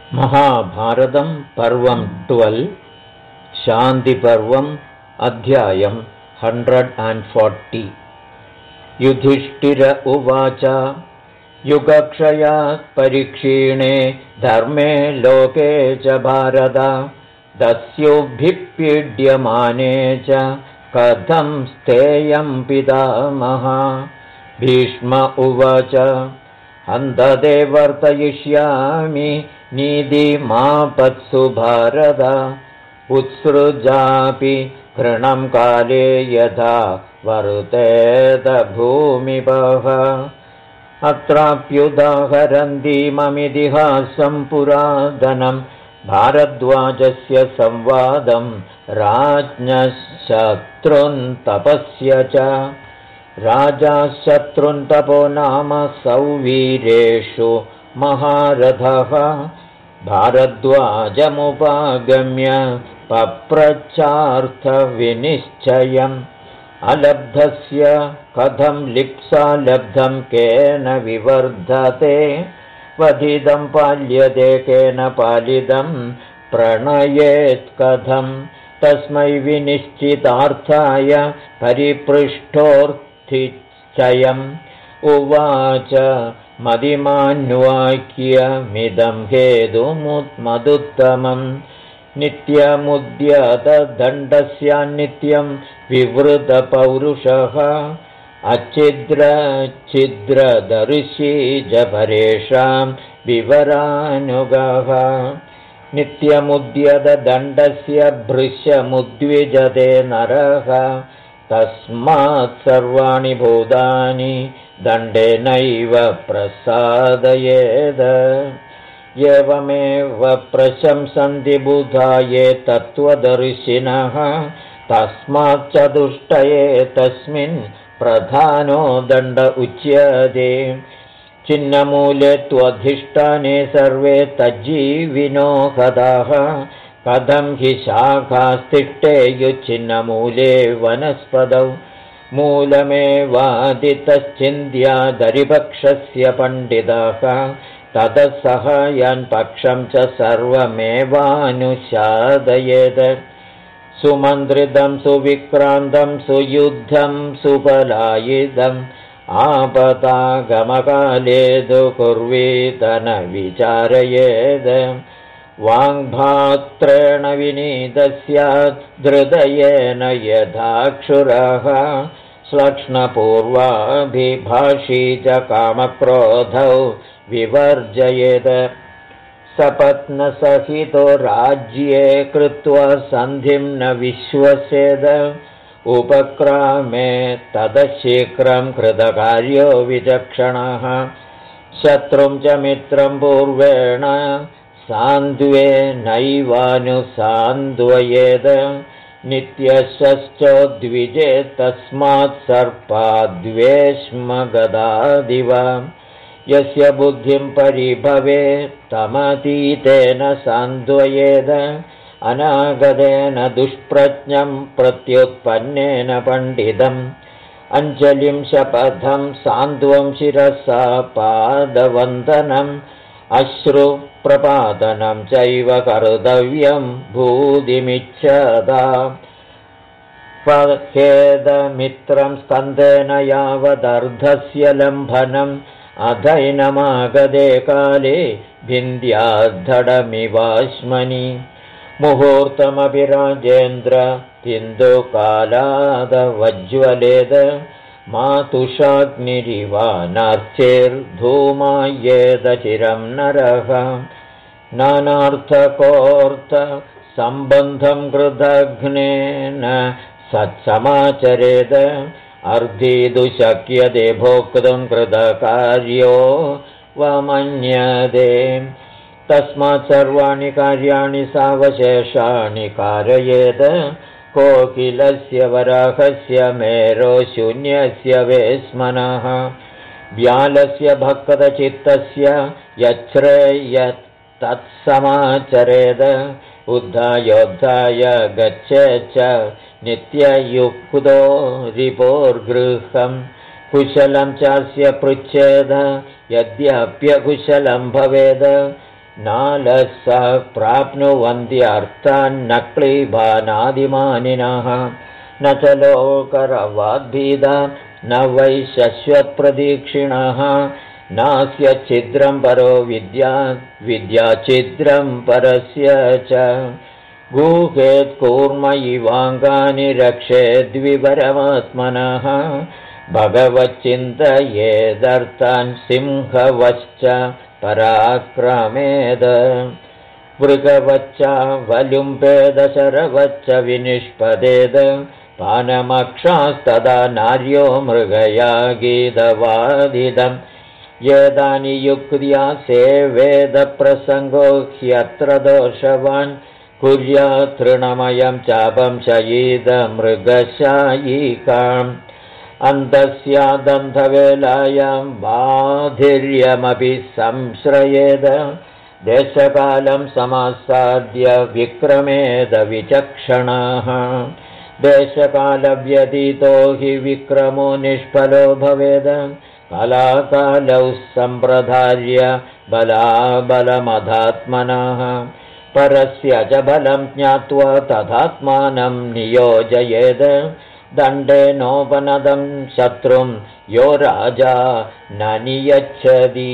महाभारतं पर्वं 12 शान्तिपर्वम् अध्यायं 140 युधिष्ठिर उवाच युगक्षयात् परिक्षीणे धर्मे लोके च भारत दस्युभिपीड्यमाने च कथं स्थेयं पितामहा भीष्म उवाच हन्तते वर्तयिष्यामि नीतिमापत्सु भारत उत्सृजापि घृणं काले यथा वर्तेत भूमिपः अत्राप्युदाहरन्तीममितिहासं पुरातनं भारद्वाजस्य संवादं राज्ञः शत्रुन्तपस्य च राजा शत्रुन्तपो नाम सौवीरेषु महारथः भारद्वाजमुपागम्य पप्रच्छार्थविनिश्चयम् अलब्धस्य कथं लिप्सा लब्धं केन विवर्धते वधितं पाल्यते केन पालितं प्रणयेत् कथं तस्मै विनिश्चितार्थाय परिपृष्टोऽर्थिश्चयम् उवाच मदिमान्वाक्यमिदं हेतुमुत्तमम् नित्यमुद्यतदण्डस्यान्नित्यं विवृतपौरुषः अच्छिद्रच्छिद्रदर्शी जपरेषां विवरानुगः नित्यमुद्यतदण्डस्य भृशमुद्विजते नरः तस्मात् सर्वाणि भूतानि दण्डेनैव प्रसादयेद एवमेव प्रशंसन्ति बुधा ये तत्त्वदर्शिनः तस्मात् चतुष्टये तस्मिन् प्रधानो दण्ड उच्यते चिन्नमूले त्वधिष्ठाने सर्वे तज्जीविनो हताः कथं हि शाखास्तिष्ठेयुच्छिन्नमूले वनस्पतौ मूलमेवादितश्चिन्त्यादरिपक्षस्य पण्डितः ततः सह यन् पक्षं च सर्वमेवानुशादयेत् सुमन्त्रितं सुविक्रान्तं सुयुद्धं सुपलायितम् आपदागमकाले तु कुर्वीत न विचारयेत् वाङ्भात्रेण विनीतस्यात् हृदयेन यथाक्षुरः श्लक्ष्णपूर्वाभिभाषी च कामक्रोधौ विवर्जयेत् सपत्नसहितो राज्ये कृत्वा सन्धिं न विश्वसेद उपक्रामे तदशीघ्रं कृतकार्यो विचक्षणः शत्रुं च मित्रं पूर्वेण सान्द्वेनैवानुसान्द्वयेत् नित्यशश्चोद्विजे तस्मात् सर्पाद्वेष्मगदादिव यस्य बुद्धिं परिभवे तमतीतेन सान्द्वयेद अनागतेन दुष्प्रज्ञं प्रत्युत्पन्नेन पण्डितम् अञ्जलिं शपथं सान्द्वं शिरसा पादवन्दनम् अश्रुप्रपातनं चैव कर्तव्यं भूतिमिच्छदा पहेदमित्रं स्कन्धेन यावदर्धस्य लम्भनम् अधैनमागदे काले भिन्द्याद्धडमिवाश्मनि मुहूर्तमपि राजेन्द्र तिन्दुकालादवज्ज्वलेद मातुषाग्निरिवानार्चैर्धूमायेद चिरं नरः नानार्थकोऽर्थसम्बन्धं कृतघ्नेन सत्समाचरेद अर्धितु शक्यते भोक्तुं कृतकार्यो वमन्यते तस्मात् सर्वाणि कार्याणि सावशेषाणि कारयेत् कोकिलस्य वराहस्य मेरो शून्यस्य वेश्मनः व्यालस्य भक्तचित्तस्य यच्छ्रेयत् तत्समाचरेद उद्धायोद्धाय गच्छेच्च नित्ययुक्तो रिपोर्गृहम् कुशलं चास्य पृच्छेद यद्यप्यकुशलं भवेद नालस प्राप्नुवन्त्यर्थान्न क्लीबानादिमानिनः न च लोकरवाद्भीदा न वै शश्वत्प्रदीक्षिणः नास्य छिद्रं परो विद्याच्छिद्रं परस्य च गूहेत्कूर्म इवाङ्गानि रक्षेद्विपरमात्मनः भगवच्चिन्तयेदर्थान् सिंहवश्च पराक्रमेद मृगवच्च वलुम्पेद शरवच्च विनिष्पदेद पानमक्षास्तदा नार्यो मृगया गीतवादिदम् येदानि युक्त्या सेवेदप्रसङ्गो ह्यत्र दोषवान् कुर्यात् तृणमयं चापं शयीदमृगशायिकाम् अन्तस्यादन्धवेलायां बाधिर्यमपि संश्रयेद देशकालं समासाद्य विक्रमेद विचक्षणाः देशकालव्यतीतो हि विक्रमो निष्फलो भवेद कालाकालौ सम्प्रधार्य बलाबलमधात्मनः परस्य च बलं ज्ञात्वा तथात्मानं नियोजयेद दण्डेनोपनदं शत्रुं यो राजा न नियच्छति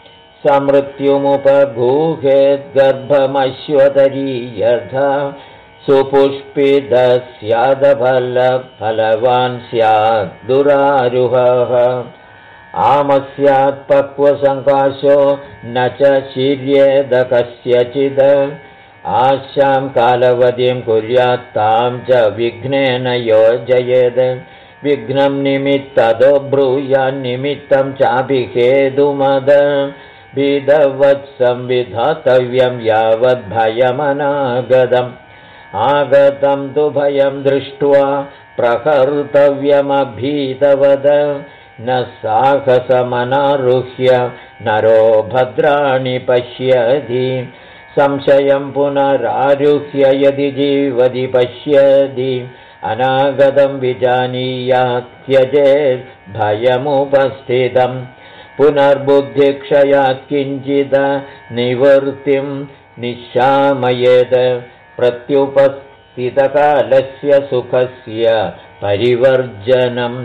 समृत्युमुपगूहेद्गर्भमश्वतरी यथा सुपुष्पितः स्यादफलवान् स्यात् दुरारुहः आमस्यात् पक्वसङ्काशो न च शीर्येद कस्यचिद आशां कालवतीं कुर्यात् तां च विघ्नेन योजयेद विघ्नं निमित्ततो ब्रूयान्निमित्तं चापि हेतुमद भीदवत् संविधातव्यं यावद्भयमनागतम् आगतं तु भयं दृष्ट्वा प्रकर्तव्यमभीतवद न साहसमनारुह्य नरो भद्राणि पश्यति संशयं पुनरारुह्य यदि जीवति पश्यति अनागतं विजानीयात् त्यजेत् भयमुपस्थितं पुनर्बुद्धिक्षयात् किञ्चित् निवृत्तिं निशामयेत् प्रत्युपस्थितकालस्य सुखस्य परिवर्जनम्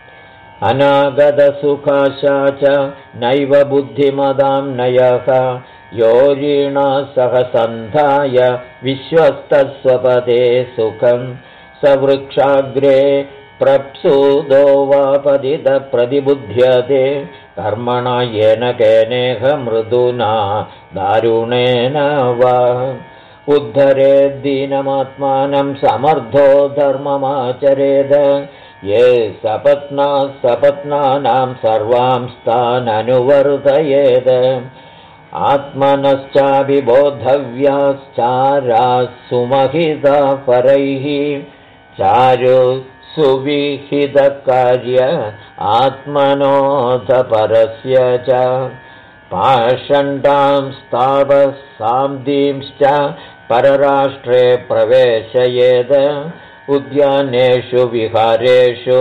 अनागतसुखाशा च नैव बुद्धिमदां नयः योरीणा सह सन्धाय विश्वस्तस्वपदे सुखं सवृक्षाग्रे प्रप्सुदो वा पतितप्रतिबुध्यते कर्मणा येन केनेह मृदुना दारुणेन वा उद्धरेद्दीनमात्मानं समर्थो धर्ममाचरेद ये सपत्नानां सर्वांस्ताननुवर्तयेद आत्मनश्चाभिबोधव्याश्चाराः सुमहिता परैः चारु सुविहितकार्य आत्मनोऽथ परस्य च पाषण्डां स्थावसाम्दींश्च परराष्ट्रे प्रवेशयेद उद्यानेषु विहारेषु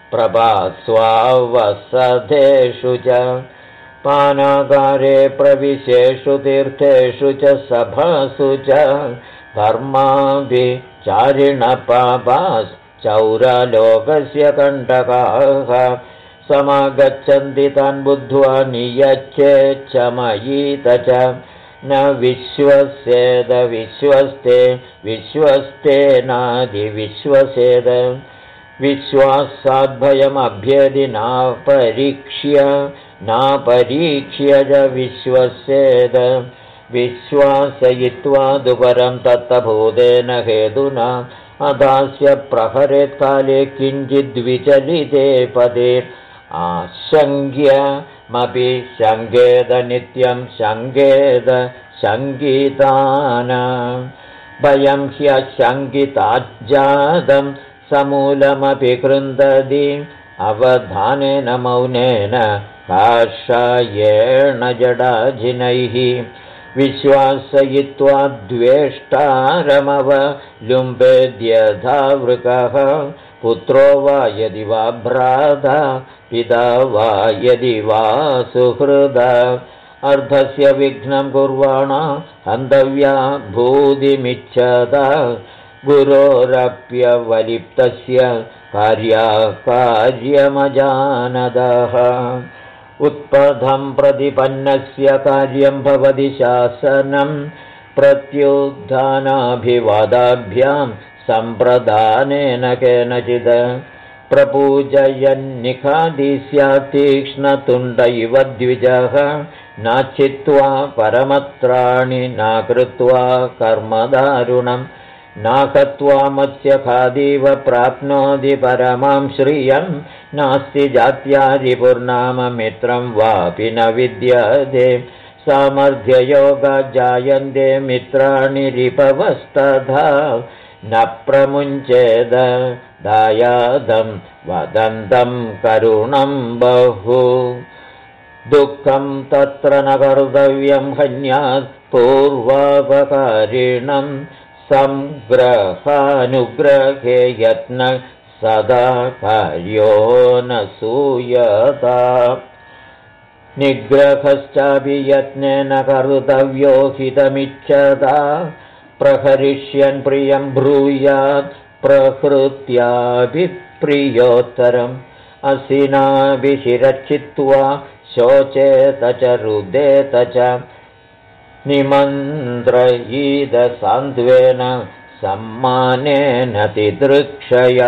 प्रभास्वावसधेषु च पानागारे प्रविशेषु तीर्थेषु च सभासु च धर्माभिचारिणपापाश्चौरलोकस्य कण्टकाः समागच्छन्ति तान् बुद्ध्वा नियच्छेच्छमयीत च न विश्वसेद विश्वस्ते विश्वस्तेनादिविश्वसेद विश्वासाद्भयमभ्येदि नापरीक्ष्य च विश्वसेद विश्वासयित्वा दुपरं तत्तभूतेन हेतुना अदास्य प्रहरेत्काले किञ्चिद्विचलिते पदे आशङ्क्यमपि शङ्केद नित्यं शङ्केद शङ्कितान् भयं ह्यशङ्किताज्जातं समूलमपि कृन्दति अवधानेन मौनेन काषायेण जडाजिनैः विश्वासयित्वा द्वेष्टारमवलुम्बेद्यथा वृकः पुत्रो वा यदि वा भ्राता पिता वा यदि वा सुहृदा अर्धस्य विघ्नं कुर्वाणा हन्तव्या भूतिमिच्छता गुरोरप्यवलिप्तस्य कार्यमजानदः उत्पथं प्रतिपन्नस्य कार्यं भवति शासनं प्रत्युत्थानाभिवादाभ्यां सम्प्रदानेन केनचित् प्रपूजयन्निखादि स्यात् तीक्ष्णतुण्डैव द्विजः नाच्छित्वा परमत्राणि नाकृत्वा कर्मदारुणं नाकत्वा मत्स्यखादीव प्राप्नोति परमां श्रियं नास्ति जात्यादिपुर्नाममित्रं वापि न विद्यते सामर्थ्ययोगाजायन्ते मित्राणि रिपवस्तथा न प्रमुञ्चेद दायादं वदन्तं करुणं बहु दुःखं तत्र न कर्तव्यं हन्यात् पूर्वापकारिणं संग्रहानुग्रहे यत्न सदा कार्यो न सूयता निग्रहश्चापि यत्नेन कर्तव्यो हितमिच्छता प्रहरिष्यन् प्रियं ब्रूयात् प्रहृत्यापि प्रियोत्तरम् असिनाभिशिरचित्वा शोचेत च रुदेत च निमन्त्रयीदसान्त्वेन सम्मानेन तिदृक्षया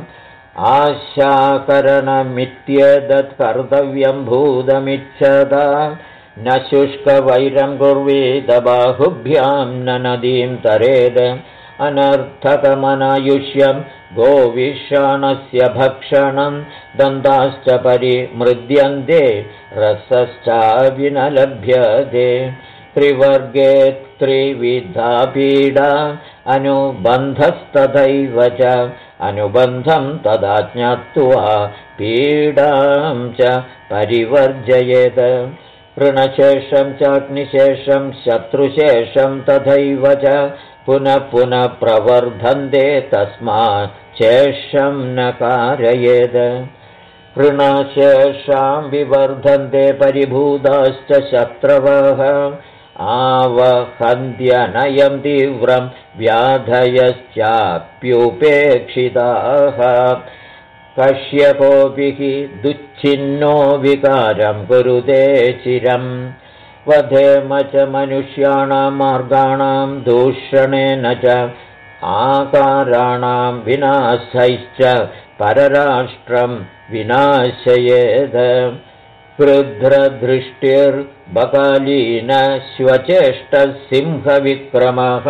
आशाकरणमित्येतत् कर्तव्यं भूतमिच्छता न शुष्कवैरं कुर्वीत बाहुभ्यां न नदीं तरेद अनर्थकमनायुष्यं गोविषाणस्य भक्षणं दन्ताश्च परिमृद्यन्ते रसश्चापि न लभ्यते त्रिवर्गे त्रिविधा पीडा अनुबन्धस्तथैव च अनुबन्धं तदा ज्ञात्वा पीडां च परिवर्जयेत् ऋणशेषं चाग्निशेषं शत्रुशेषं तथैव च पुनः पुनः प्रवर्धन्ते तस्मात् शेषं न कारयेत् ऋणशेषां विवर्धन्ते परिभूताश्च शत्रवः आवहन्त्यनयं तीव्रं व्याधयश्चाप्युपेक्षिताः कश्यपोऽपि हि दुच्छिन्नो विकारं कुरुते चिरम् वधेम च मनुष्याणां मार्गाणां दूषणेन च आकाराणां विनाशैश्च परराष्ट्रं विनाशयेत् क्रुद्धदृष्टिर्बकालीन श्वचेष्टः सिंहविक्रमः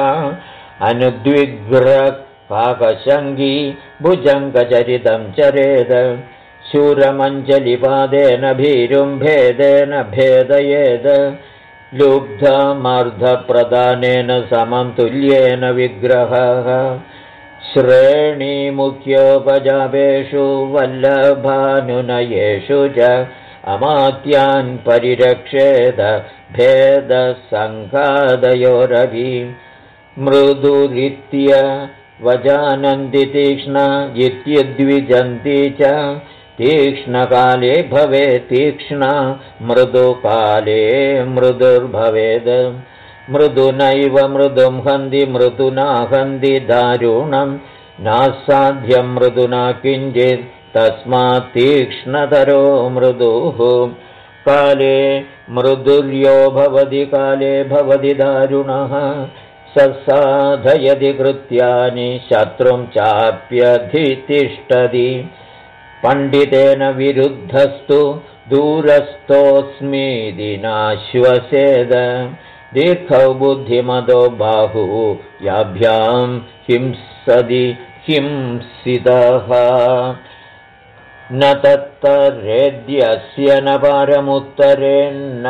अनुद्विग्रकाकशङ्गी भुजङ्गचरितं चरेद शूरमञ्जलिपादेन भीरुम्भेदेन भेदयेद लुब्धमर्धप्रदानेन समं तुल्येन विग्रहः श्रेणीमुख्योपजापेषु वल्लभानुनयेषु च अमात्यान् परिरक्षेद भेदसङ्घादयोरपि मृदुरित्य वजानन्ति तीक्ष्ण इत्यद्विजन्ति च तीक्ष्णकाले भवेत् तीक्ष्ण मृदुकाले मृदुर्भवेत् मृदुनैव मृदुं हन्ति मृदुना हन्ति दारुणं नासाध्यं मृदुना किञ्चित् तस्मात् तीक्ष्णतरो मृदुः काले मृदुर्यो भवति काले भवति दारुणः ससाधयति कृत्यानि शत्रुं चाप्यधितिष्ठति पण्डितेन विरुद्धस्तु दूरस्थोऽस्मीति नाश्वसेद दीर्घौ बुद्धिमतो बाहु याभ्यां हिंसति हिंसितः न तत्तरेद्यस्य न पारमुत्तरेन्न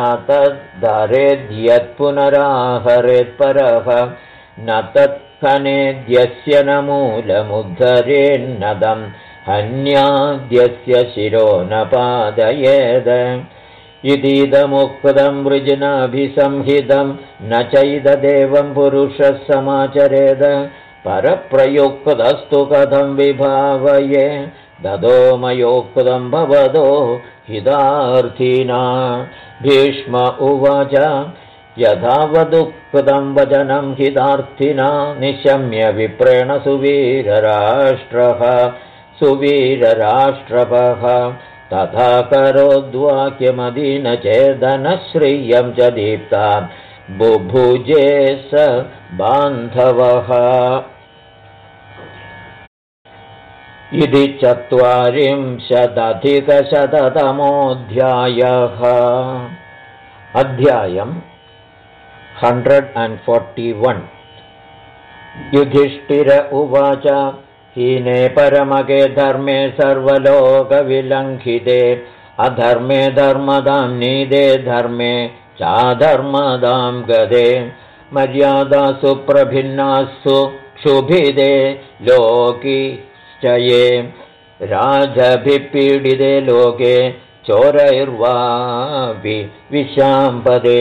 तद्धरेद्यत्पुनराहरेत्परः न तत्खनेद्यस्य न मूलमुद्धरेन्नदं हन्याद्यस्य शिरो न पादयेद इतीदमुक्तं वृजनाभिसंहितं न चैददेवं पुरुषः समाचरेद परप्रयुक्तस्तु कथं विभावये ददो मयोक्तं भवदो हितार्थिना। भीष्म उवाच यथावदुक्तं वचनं हितार्थिना निशम्य विप्रेण सुवीरराष्ट्रपः तथा करोद्वाक्यमदीनचेदनश्रियं च दीप्तां बुभुजे स बान्धवः। इति 40अधिकशततमोऽध्यायः। अध्यायम् 141। युधिष्ठिर उवाच हीने परमगे धर्मे सर्वलोकविलङ्घिते अधर्मे धर्मदां नीदे धर्मे चाधर्मदां गदे मर्यादासु प्रभिन्नासु क्षुभिदे लोकिश्चये राजभिपीडिते लोके चोरैर्वापि विशाम्पदे।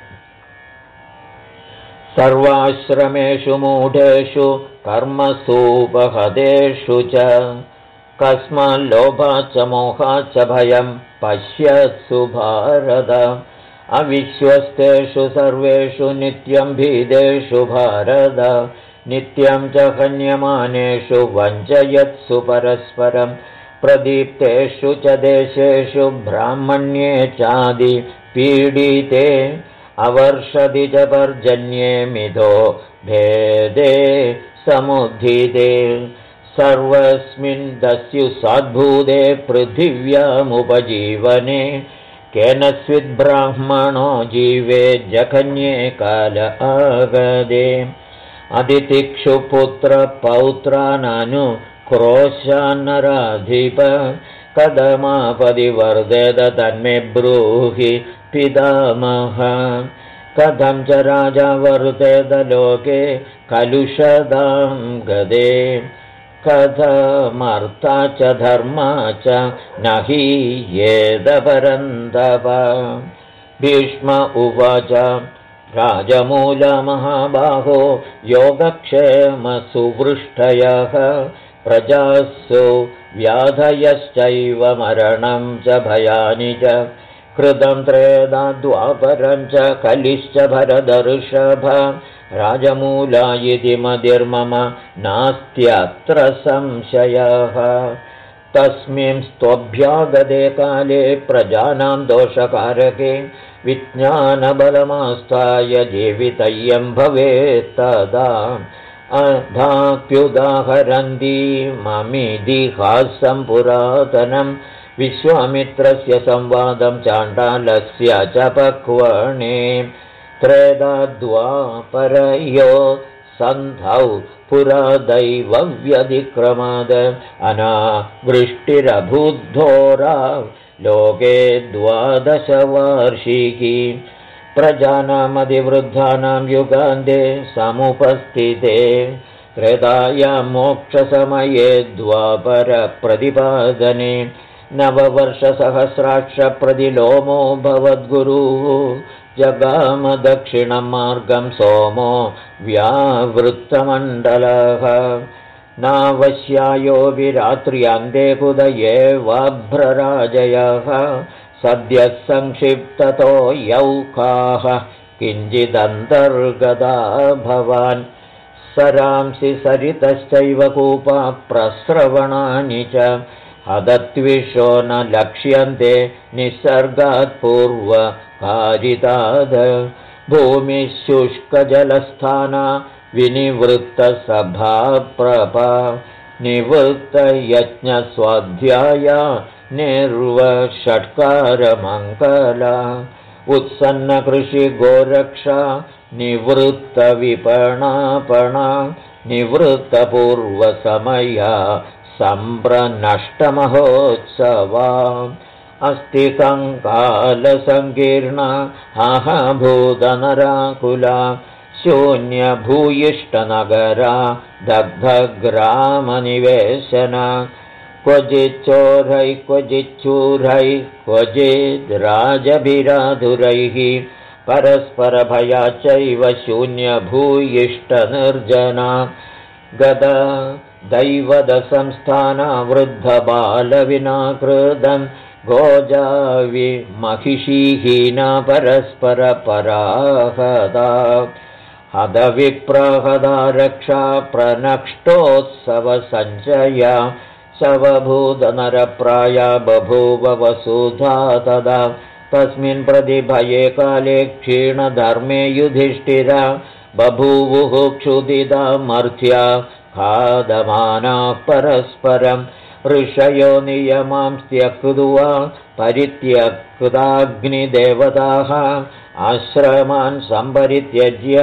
सर्वाश्रमेषु मूढेषु कर्मसूपहदेषु च कस्माल्लोभाच्च मोहाच्च भयं पश्यत्सु भारत। अविश्वस्तेषु सर्वेषु नित्यं भीदेषु भारत नित्यं च हन्यमानेषु वञ्चयत्सु परस्परं प्रदीप्तेषु च देशेषु ब्राह्मण्ये चादि पीडिते अवर्षदि च पर्जन्ये मिथो भेदे समुद्धिते सर्वस्मिन् दस्युसाद्भूते पृथिव्यामुपजीवने केन स्विद्ब्राह्मणो जीवे जघन्ये काल आगदे अदितिक्षु पुत्रपौत्राननु क्रोशान्नराधिप कथमापदिवर्धेत तन्मे ब्रूहि पितामह। कथं च राजा वर्तेत लोके कलुषदां गदे कथमर्था च धर्मा च न हि येदपरन्तप। भीष्म उवाच राजमूलमहाबाहो योगक्षेमसुवृष्टयः प्रजासु व्याधयश्चैव मरणं च भयानि च कृतं त्रेधा द्वापरं च कलिश्च भरदर्षभ राजमूला इति मतिर्मम नास्त्यत्र संशयः। तस्मिंस्त्वभ्यागते काले प्रजानां दोषकारके विज्ञानबलमास्ताय जीवितय्यं भवेत्तदा अधाप्युदाहरन्ति ममिदिहासं पुरातनं विश्वामित्रस्य संवादं चाण्डालस्य च पक्वणे त्रेधा द्वापरयो सन्धौ पुरा दैवव्यतिक्रमाद अनावृष्टिरभूद्धोरा लोके 12 वार्षिकी प्रजानामधिवृद्धानां युगान्ते समुपस्थिते त्रेधायां मोक्षसमये द्वापरप्रतिपादने 9 वर्षसहस्राक्षप्रतिलोमो भवद्गुरुः जगाम दक्षिणं मार्गं सोमो व्यावृत्तमण्डलः नावश्यायो विरात्र्यान्ते कुदयेवाभ्रराजयः सद्यः संक्षिप्ततो यौकाः किञ्चिदन्तर्गता भवान् सरांसि सरितश्चैव कूपा प्रस्रवणानि च हदत्विषो न लक्ष्यन्ते निसर्गात् पूर्वकारिताद भूमिः शुष्कजलस्थाना विनिवृत्तसभाप्रपा निवृत्तयज्ञस्वाध्याया निर्वषट्कारमङ्गला उत्सन्नकृषिगोरक्षा निवृत्तविपणापणा निवृत्तपूर्वसमया सम्प्रनष्टमहोत्सवा अस्ति कङ्कालसङ्कीर्णा आहाभूतनराकुला शून्यभूयिष्ठनगरा दग्धग्रामनिवेशना क्वचिच्चोरैः क्वचिच्छूरैः क्वचिद्राजभिराधुरैः परस्परभया चैव शून्यभूयिष्ठनिर्जना गदा दैवदसंस्थानावृद्धबालविनाकृतं गोजावि महिषीहीना परस्परपराहदा हदविप्रहदा रक्षा प्रनष्टोत्सवसञ्चया शवभूतनरप्राया बभूव वसुधा तदा तस्मिन् प्रतिभये काले क्षीणधर्मे युधिष्ठिरा बभूवुः क्षुदिता मर्त्या खादमानाः परस्परम् ऋषयो नियमां त्यक्त्वा परित्यक्ताग्निदेवताः आश्रमान् सम्परित्यज्य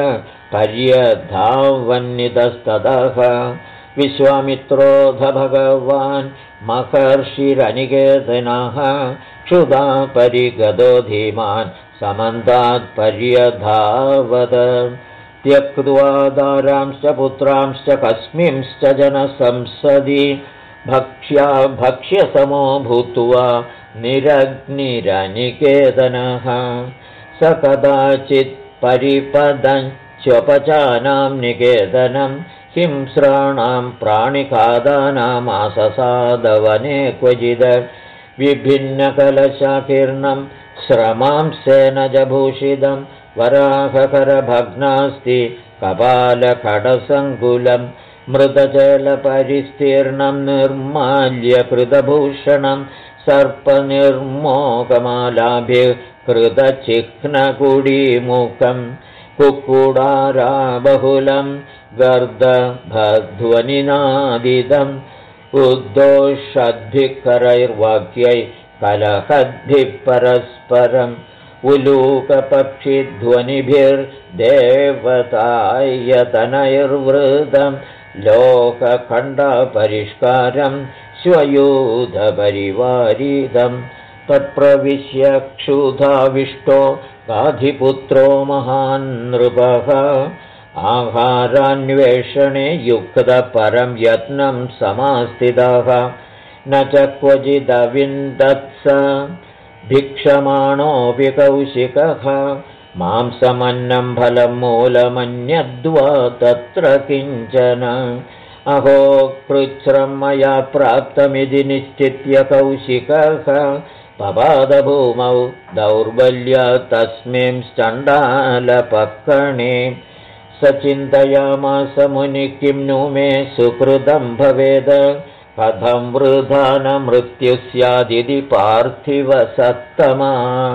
पर्यधावन्नितस्ततः विश्वामित्रोऽथ भगवान् महर्षिरनिकेतनः क्षुधा परिगतो धीमान् समन्तात् पर्यधावत् त्यक्त्वा दारांश्च पुत्रांश्च कस्मिंश्च जनसंसदि भक्ष्यसमो भूत्वा निरग्निरनिकेतनः स कदाचित् परिपदञ्च्वपचानां निकेतनं हिंस्राणां प्राणिकादानामाससादवने क्वचिद् विभिन्नकलशाकीर्णं श्रमांसेनजभूषितं वराहकरभग्नास्ति कपालखडसङ्कुलं मृतजलपरिस्तीर्णं निर्माल्यकृतभूषणं सर्पनिर्मोकमालाभिः कृतचिह्नकुडीमुखं कुक्कुडाराबहुलं गर्दभध्वनिनादिदम् उद्दोषद्भिः करैर्वाक्यै कलहद्भिः परस्परम् उलूकपक्षिध्वनिभिर्देवतायतनैर्वृतं लोकखण्डपरिष्कारं स्वयूधपरिवारिदं तत्प्रविश्य क्षुधाविष्टो गाधिपुत्रो महान् नृपः आहारान्वेषणे युक्तपरं यत्नं समास्थितः न च क्वचिदविन्दत्स भिक्षमाणोऽपि कौशिकः मांसमन्नं फलं मूलमन्यद्वा तत्र किञ्चन अहो कृच्छ्रं मया प्राप्तमिति निश्चित्य कौशिकः पपादभूमौ दौर्बल्यात् तस्मिंश्चण्डालपक्कणे स चिन्तयामास मुनिः किं नु मे सुकृतं भवेद कथं वृथा न मृत्युः स्यादिति पार्थिवसत्तमा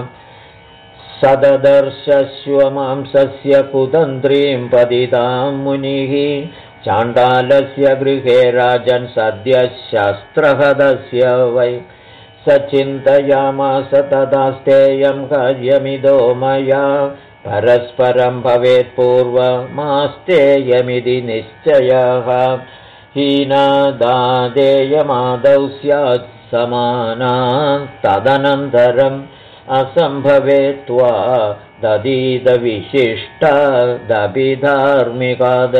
सददर्शश्वमांसस्य कुतन्त्रीं पतितां मुनिः चाण्डालस्य गृहे राजन् सद्यः शस्त्रहदस्य वै स चिन्तयामास तदास्तेयं कार्यमिदो मया परस्परं भवेत् पूर्वमास्तेयमिति निश्चयः हीनादादेयमादौ स्यात् समाना तदनन्तरम् असम्भवेत्वा ददीदविशिष्टादभिधार्मिकाद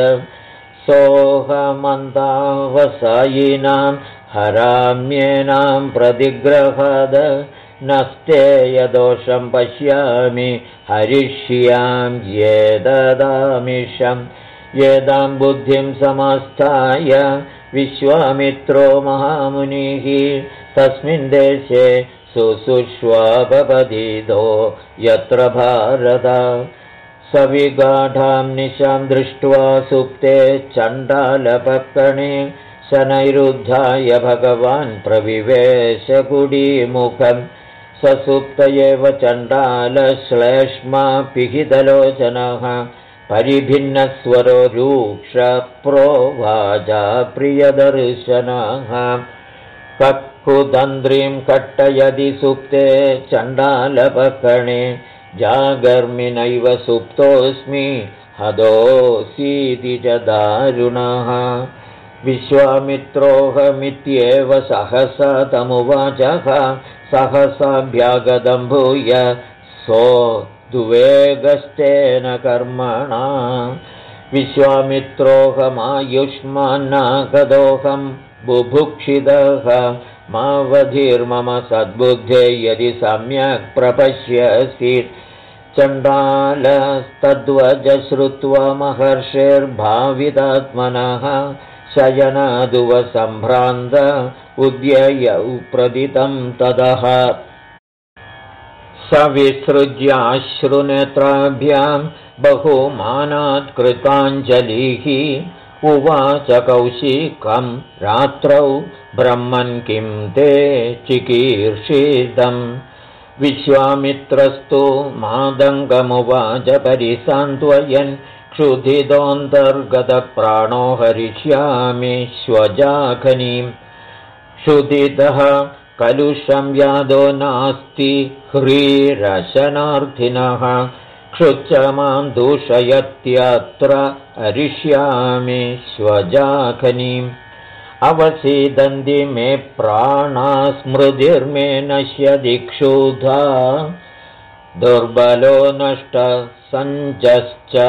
सोऽहमन्तावसायिनां हराम्येनां प्रतिग्रहाद नस्तेयदोषं पश्यामि हरिष्यां येददामिषं येदां बुद्धिं समास्थाय विश्वामित्रो महामुनिः तस्मिन् देशे सुषुष्वापपतितो यत्र भारत सविगाढां निशां दृष्ट्वा सुप्ते चण्डालपक्कणे शनैरुद्धाय भगवान् प्रविवेशकुडीमुखं ससुप्त एव चण्डालश्लेष्मा पिहितलोचनः परिभिन्नस्वरो रूक्षप्रोवाचा प्रियदर्शनः कक्कुतन्त्रीं कट्टयदि सुप्ते चण्डालपक्कणे जागर्मिनैव सुप्तोऽस्मि हदोऽसीति च दारुणः विश्वामित्रोऽहमित्येव सहसा तमुवाचः सहसाभ्यागतं भूय सोद्वेगस्तेन कर्मणा विश्वामित्रोऽहमायुष्मान्नागदोऽहं बुभुक्षितः मावधिर्मम सद्बुद्धे यदि सम्यक् प्रपश्यसि चण्डालस्तद्वच श्रुत्वा महर्षेर्भावितात्मनः शयनादुवसम्भ्रान्त उद्ययौ प्रदितं ततः स विसृज्याश्रुनेत्राभ्यां बहुमानात् कृताञ्जलिः उवाच कौशिकं रात्रौ ब्रह्मन् किं ते चिकीर्षितम् विश्वामित्रस्तु मादङ्गमुवाच परिसान्त्वयन् क्षुधितोऽन्तर्गतप्राणो हरिष्यामि श्वजाघनीम् क्षुधितः कलुषं यादो नास्ति ह्रीरशनार्थिनः क्षुच्च मां दूषयत्यत्र हरिष्यामि श्वजाघनीम् अवसीदन्ति मे प्राणा स्मृतिर्मे नश्यति क्षुधा दुर्बलो नष्टसञ्जश्च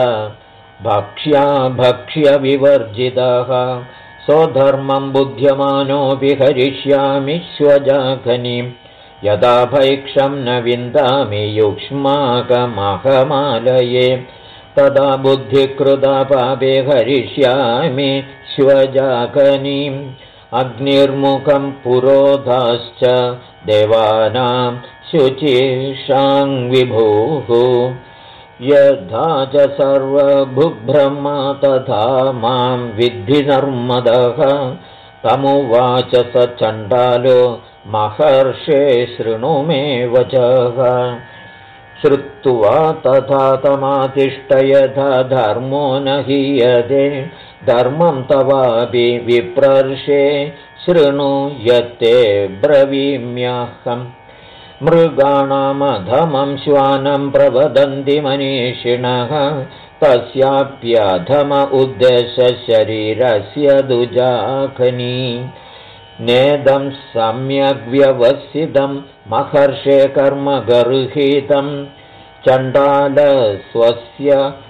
भक्ष्यविवर्जितः स्वधर्मं बुध्यमानोऽपि हरिष्यामि श्वजाघनीम् यदा भैक्षं न विन्दामि युक्ष्माकमहमालये तदा बुद्धिकृता पापे हरिष्यामि श्वजाघनीम् अग्निर्मुखं पुरोधाश्च देवानां शुचिषां विभुः यथा च सर्वभुब्रह्मा तथा मां विद्धि नर्मदः तमुवाच स चण्डालो महर्षे शृणु मे वचः श्रुत्वा तथा तमातिष्ठ यथा धर्मो न हीयते धर्मं तवापि विप्रर्षे शृणु यत्ते ब्रवीम्यहम् मृगाणामधमं श्वानं प्रवदन्ति मनीषिणः तस्याप्यधम उद्देश्य शरीरस्य दुजाघनी नेदं सम्यग्व्यवसितं महर्षे कर्म गर्हितं चण्डाल स्वस्य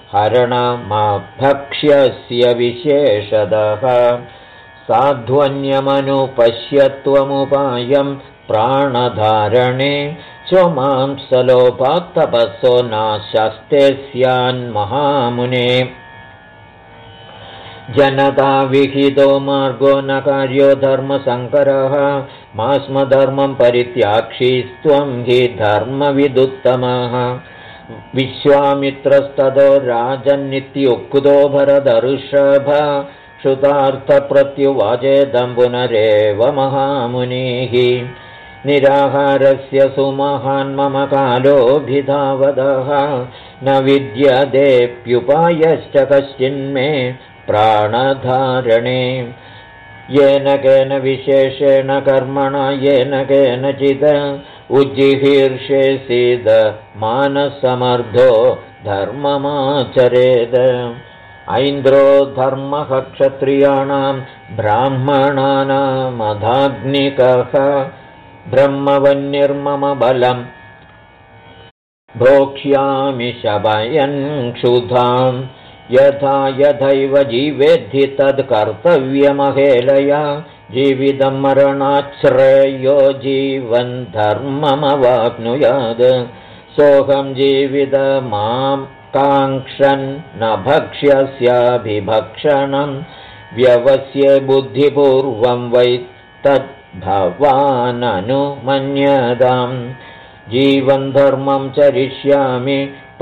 हरणमभक्ष्यस्य विशेषतः साध्वन्यमनुपश्यत्वमुपायं प्राणधारणे स्वमांसलोपात् तपसो नाशस्ते स्यान्महामुने जनता विहितो मार्गो न कार्यो धर्मसङ्करः मास्मधर्मं परित्याक्षीस्त्वं हि धर्मविदुत्तमः विश्वामित्रस्ततो राजन्नित्युक्तो भरतऋषभ श्रुतार्थप्रत्युवाचेदं पुनरेव महामुनिः निराहारस्य सुमहान् मम कालोऽभिधावदः न विद्यतेऽप्युपायश्च कश्चिन्मे प्राणधारणे येन केन विशेषेण कर्मणा येन केनचित् उज्जिहीर्षे सीद मानसमर्थो धर्ममाचरेत् ऐन्द्रो धर्मः क्षत्रियाणां ब्राह्मणानामधाग्निकः ब्रह्मवन्निर्मम बलम् भोक्ष्यामि शवयन् क्षुधां यथा यथैव जीवेद्धि तद् कर्तव्यमहेलया जीवितं मरणाच्छ्रेयो जीवन् धर्ममवाप्नुयात् सोऽहं जीवितमां काङ्क्षन् न भक्ष्यस्याभिभक्षणं व्यवस्ये बुद्धिपूर्वं वै तद्भवाननुमन्यताम् जीवन् धर्मं चरिष्यामि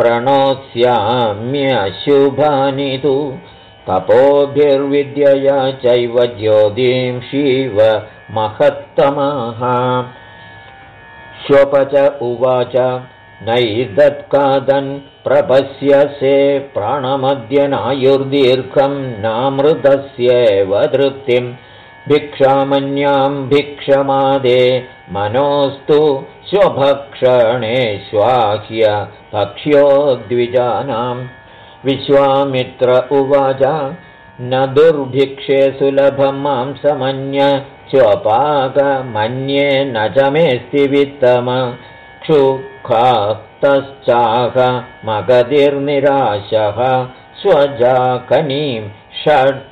प्रणोत्स्याम्यशुभानि तु तपोभिर्विद्यया चैव ज्योतिंषीव महत्तमः श्वपच उवाच नैदत्कादन् प्रपश्यसे प्राणमद्यनायुर्दीर्घं नामृतस्येव तृप्तिं भिक्षामन्यां भिक्षमादे मनोस्तु स्वभक्षणे स्वाह्य भक्ष्यो द्विजानां विश्वामित्र उवाच न दुर्भिक्षे सुलभं मांसमन्य स्वपाकमन्ये न च मेऽस्ति वित्तम क्षुखातश्चाह मगतिर्निराशः स्वजाकनीं षट्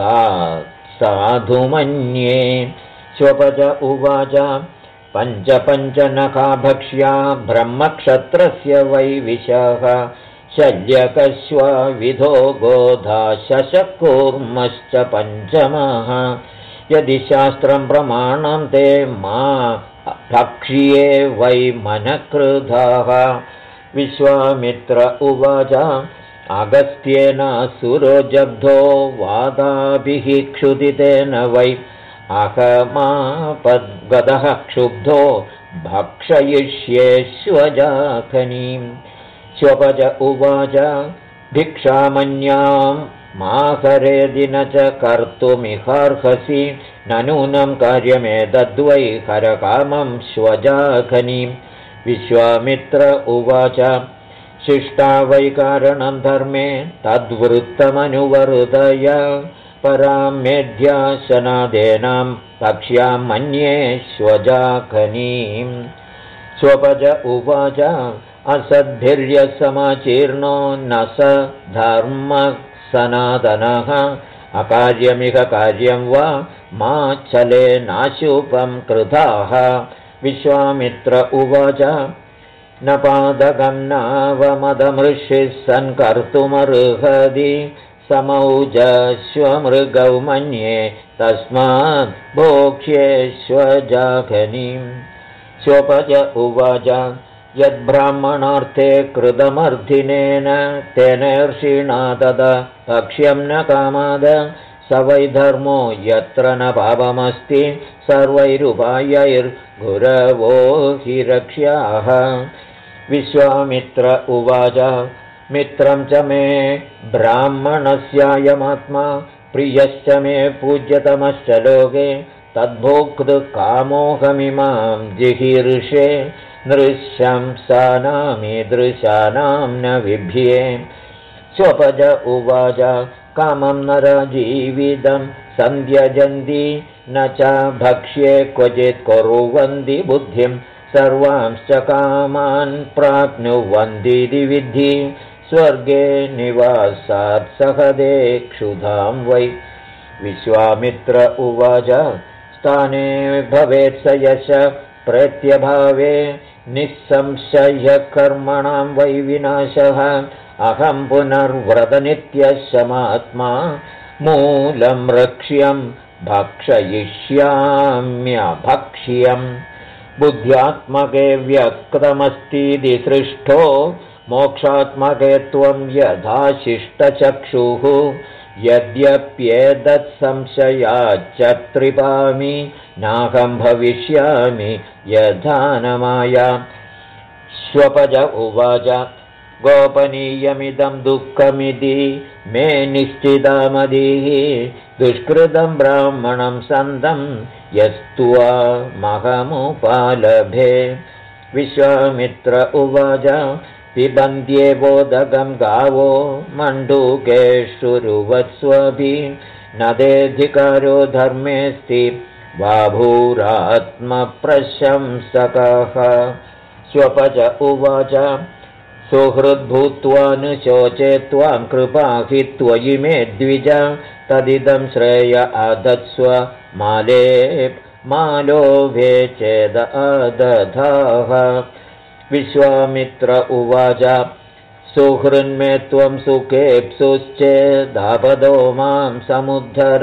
साधुमन्ये स्वपच उवाच पञ्च नखा भक्ष्या ब्रह्मक्षत्रस्य वै विशः शल्यकश्वाविधो गोधा शशकूर्मश्च पञ्चमः यदि शास्त्रं प्रमाणं ते मा भक्ष्ये वै मनकृधाः विश्वामित्र उवाच अगस्त्येनासुरो जग्धो वादाभिः क्षुदितेन वै अहमापद्गदः क्षुब्धो भक्षयिष्येष्वजाखनीम् स्वपज उवाच भिक्षामन्यां माहरेदि न च कर्तुमिहार्हसि न नूनं कार्यमेतद्वै हरकामं श्वजाखनीम् विश्वामित्र उवाच शिष्टा वै कारणं धर्मे तद्वृत्तमनुवर्तय परां मेध्याशनादेनां भक्ष्यां मन्ये श्वजाखनीम् स्वपज उवाच असद्भिर्यसमाचीर्णो न स धर्मः सनातनः अकार्यमिह कार्यं वा मा चलेनाशुपं कृताः विश्वामित्र उवाच न पादकं नावमदमृषिः सन् कर्तुमर्हति समौजश्वमृगौ मन्ये तस्मात् भोक्ष्येष्वजाघनीम् स्वपज उवाच यद्ब्राह्मणार्थे कृतमर्थिनेन तेनर्षिणा तदा भक्ष्यं न कामाद स वै धर्मो यत्र न पापमस्ति सर्वैरुपायैर्गुरवो हि रक्ष्याः विश्वामित्र उवाच मित्रं च मे ब्राह्मणस्यायमात्मा प्रियश्च मे पूज्यतमश्च लोके तद्भोक्तुकामोहमिमां जिहीर्षे नृशंसानामीदृशानां न विभ्ये स्वपज उवाच कामं नरजीवितं सन्ध्यजन्ति न च भक्ष्ये क्वचित् कुर्वन्ति बुद्धिं सर्वांश्च कामान् प्राप्नुवन्तीति विद्धि स्वर्गे निवासात् सहदे क्षुधां वै विश्वामित्र उवाच स्थाने भवेत् स यश प्रत्यभावे निःसंशयकर्मणां वै विनाशः अहं पुनर्व्रतनित्यशमात्मा मूलं रक्ष्यं भक्षयिष्याम्यभक्ष्यम् बुद्ध्यात्मके व्यक्तमस्तीति सृष्टो मोक्षात्मके त्वं यथा शिष्टचक्षुः यद्यप्येतत्संशयाच्च त्रिपामि नाहं भविष्यामि यथा न माया स्वपज उवाच गोपनीयमिदं दुःखमिति मे निश्चितमदिः दुष्कृतं ब्राह्मणं सन्तं यस्त्वा महमुपालभे विश्वामित्र उवाच पिबन्ध्ये बोधकं गावो मण्डूकेषुरुवत्स्वभिः न तेऽधिकारो धर्मेऽस्ति बाभूरात्मप्रशंसकः स्वपच उवाच सुहृद्भूत्वानुशोचे त्वां कृपाहि त्वयि मे द्विज तदिदं श्रेय अदत्स्व मालोभे चेद अदधाः विश्वामित्र उवाच सुहृन्मे त्वं सुखेप्सुश्चेदापदो मां समुद्धर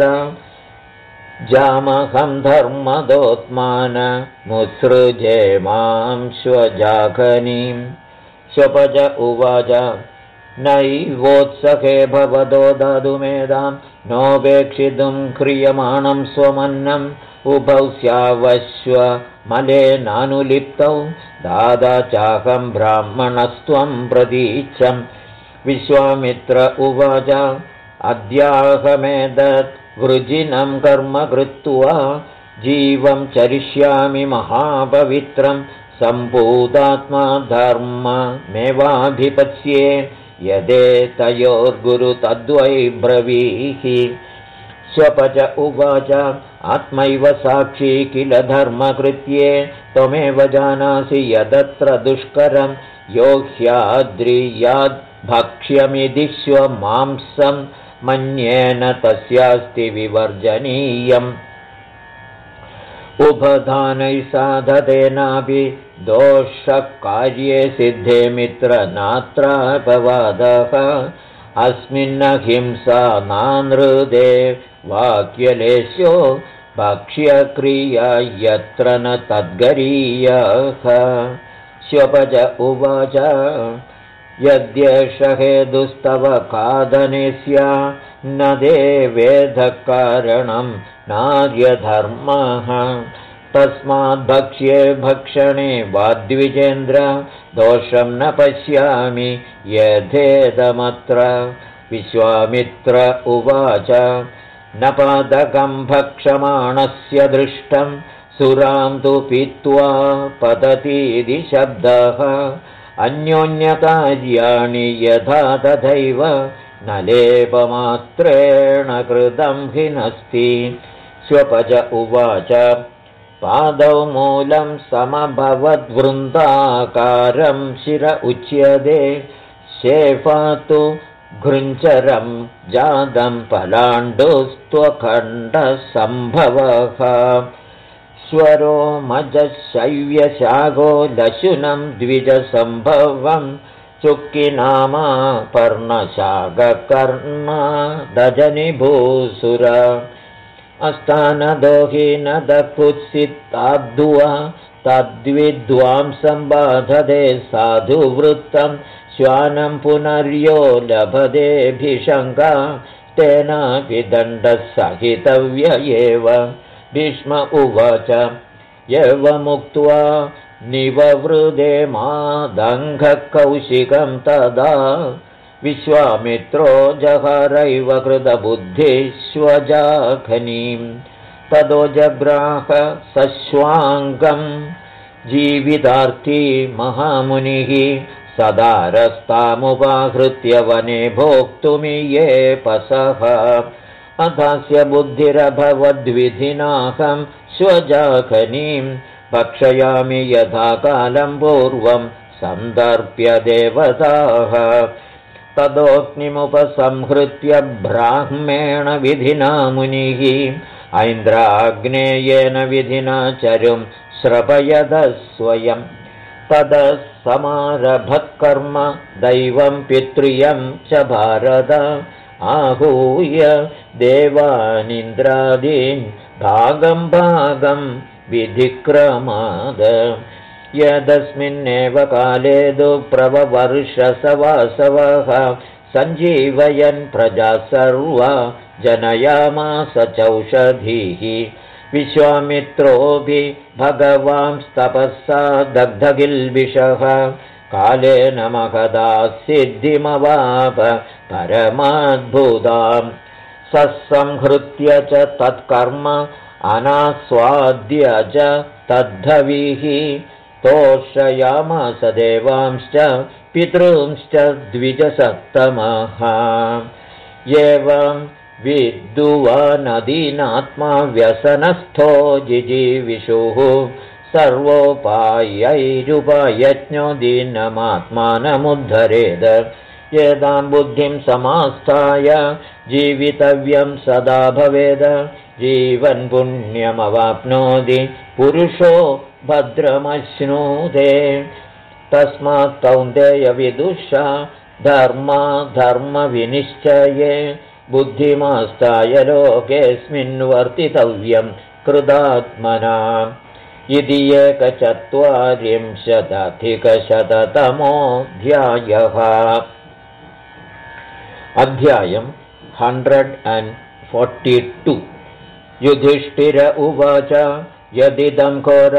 जामहं धर्मदोत्मान मुत्सृजे मां श्वजाघनीम् स्वपज उवाच नैवोत्सखे भवदो दातुमेधां नोपेक्षितुं क्रियमाणं स्वमन्नम् उभौ स्यावश्वमलेनानुलिप्तौ दादा चाहं ब्राह्मणस्त्वं प्रतीच्छं विश्वामित्र उवाच अद्याहमेतत् वृजिनं कर्म कृत्वा जीवं चरिष्यामि महापवित्रं सम्पूतात्मा धर्ममेवाधिपत्स्ये यदेतयोर्गुरु तद्वै ब्रवीहि स्वपच उवाच आत्मैव साक्षी किल धर्मकृत्ये त्वमेव जानासि यदत्र दुष्करं यो ह्याद्रियाद् भक्ष्यमिति स्वमांसं मन्येन तस्यास्ति विवर्जनीयम् उभधानैः साधतेनापि दोषकार्ये सिद्धे मित्र नात्रापवादः अस्मिन्नहिंसा नानृदे वाक्यलेशो भक्ष्यक्रिया यत्र न तद्गरीयः श्वपज उवाच यद्येष हेतुस्तव खादने स्या न ते वेदकारणं नार्यधर्मः तस्माद्भक्ष्ये भक्षणे वाद्विजेन्द्र दोषं न पश्यामि यथेदमत्र विश्वामित्र उवाच न पादकं भक्षमाणस्य दृष्टं सुरां तु पीत्वा पततीति शब्दः अन्योन्यकार्याणि यथा तथैव न लेपमात्रेण कृतं हि नस्ति स्वपज उवाच पादौ मूलं समभवद्वृन्दाकारं शिर उच्यते शेफातु घृञ्चरं जातं पलाण्डुस्त्वखण्डसम्भवः स्वरो मजशैव्यशागो लशुनं द्विजसम्भवं चुक्किनामा पर्णशागकर्म दजनिभूसुर अस्तानदोहीनदकुत्सिताद्वा तद्विद्वांसं बाधते साधुवृत्तं श्वानं पुनर्यो लभतेऽभिशङ्का तेनापि दण्डः सहितव्य एव भीष्म उवाच एवमुक्त्वा निववृदे मादङ्घकौशिकं तदा विश्वामित्रो जहरैव कृतबुद्धिष्वजाखनीं ततो जग्राह सश्वाङ्गं जीवितार्थी महामुनिः सदारस्तामुपाहृत्य वने भोक्तुमियेपसः अथास्य बुद्धिरभवद्विधिनाहं स्वजाखनीं भक्षयामि यथा कालं पूर्वं सन्दर्प्य देवताः तदोऽग्निमुपसंहृत्य ब्राह्मेण विधिना मुनिः ऐन्द्राग्नेयेन विधिना चरुं श्रपयदः स्वयं ततः समारभत्कर्म दैवं पितृयं च भारत आहूय देवानिन्द्रादीन् भागं भागं विधिक्रमाद यदस्मिन्नेव काले दुप्रववर्षसवासवः सञ्जीवयन् प्रजा सर्वा जनयामास चौषधीः विश्वामित्रोऽपि भगवांस्तपःसा दग्धगिल्बिषः कालेन महदा सिद्धिमवाप परमाद्भुतां सत्संहृत्य च तत्कर्म अनास्वाद्य च तद्धविः तोषयामास देवांश्च पितॄंश्च द्विजसत्तमः एवं विद्युवानदीनात्मा व्यसनस्थो जिजीविषुः सर्वोपायैरुपयज्ञो दीनमात्मानमुद्धरेद येदां बुद्धिं समास्थाय जीवितव्यं सदा भवेद जीवन् पुण्यमवाप्नोति पुरुषो भद्रमश्नुते तस्मात् कौन्तेय विदुषा धर्मविनिश्चये बुद्धिमास्ताय लोकेऽस्मिन् वर्तितव्यं कृतात्मना इति 140-अधिकशततमोऽध्यायः अध्यायं 142 युधिष्ठिर उवाच यदिदं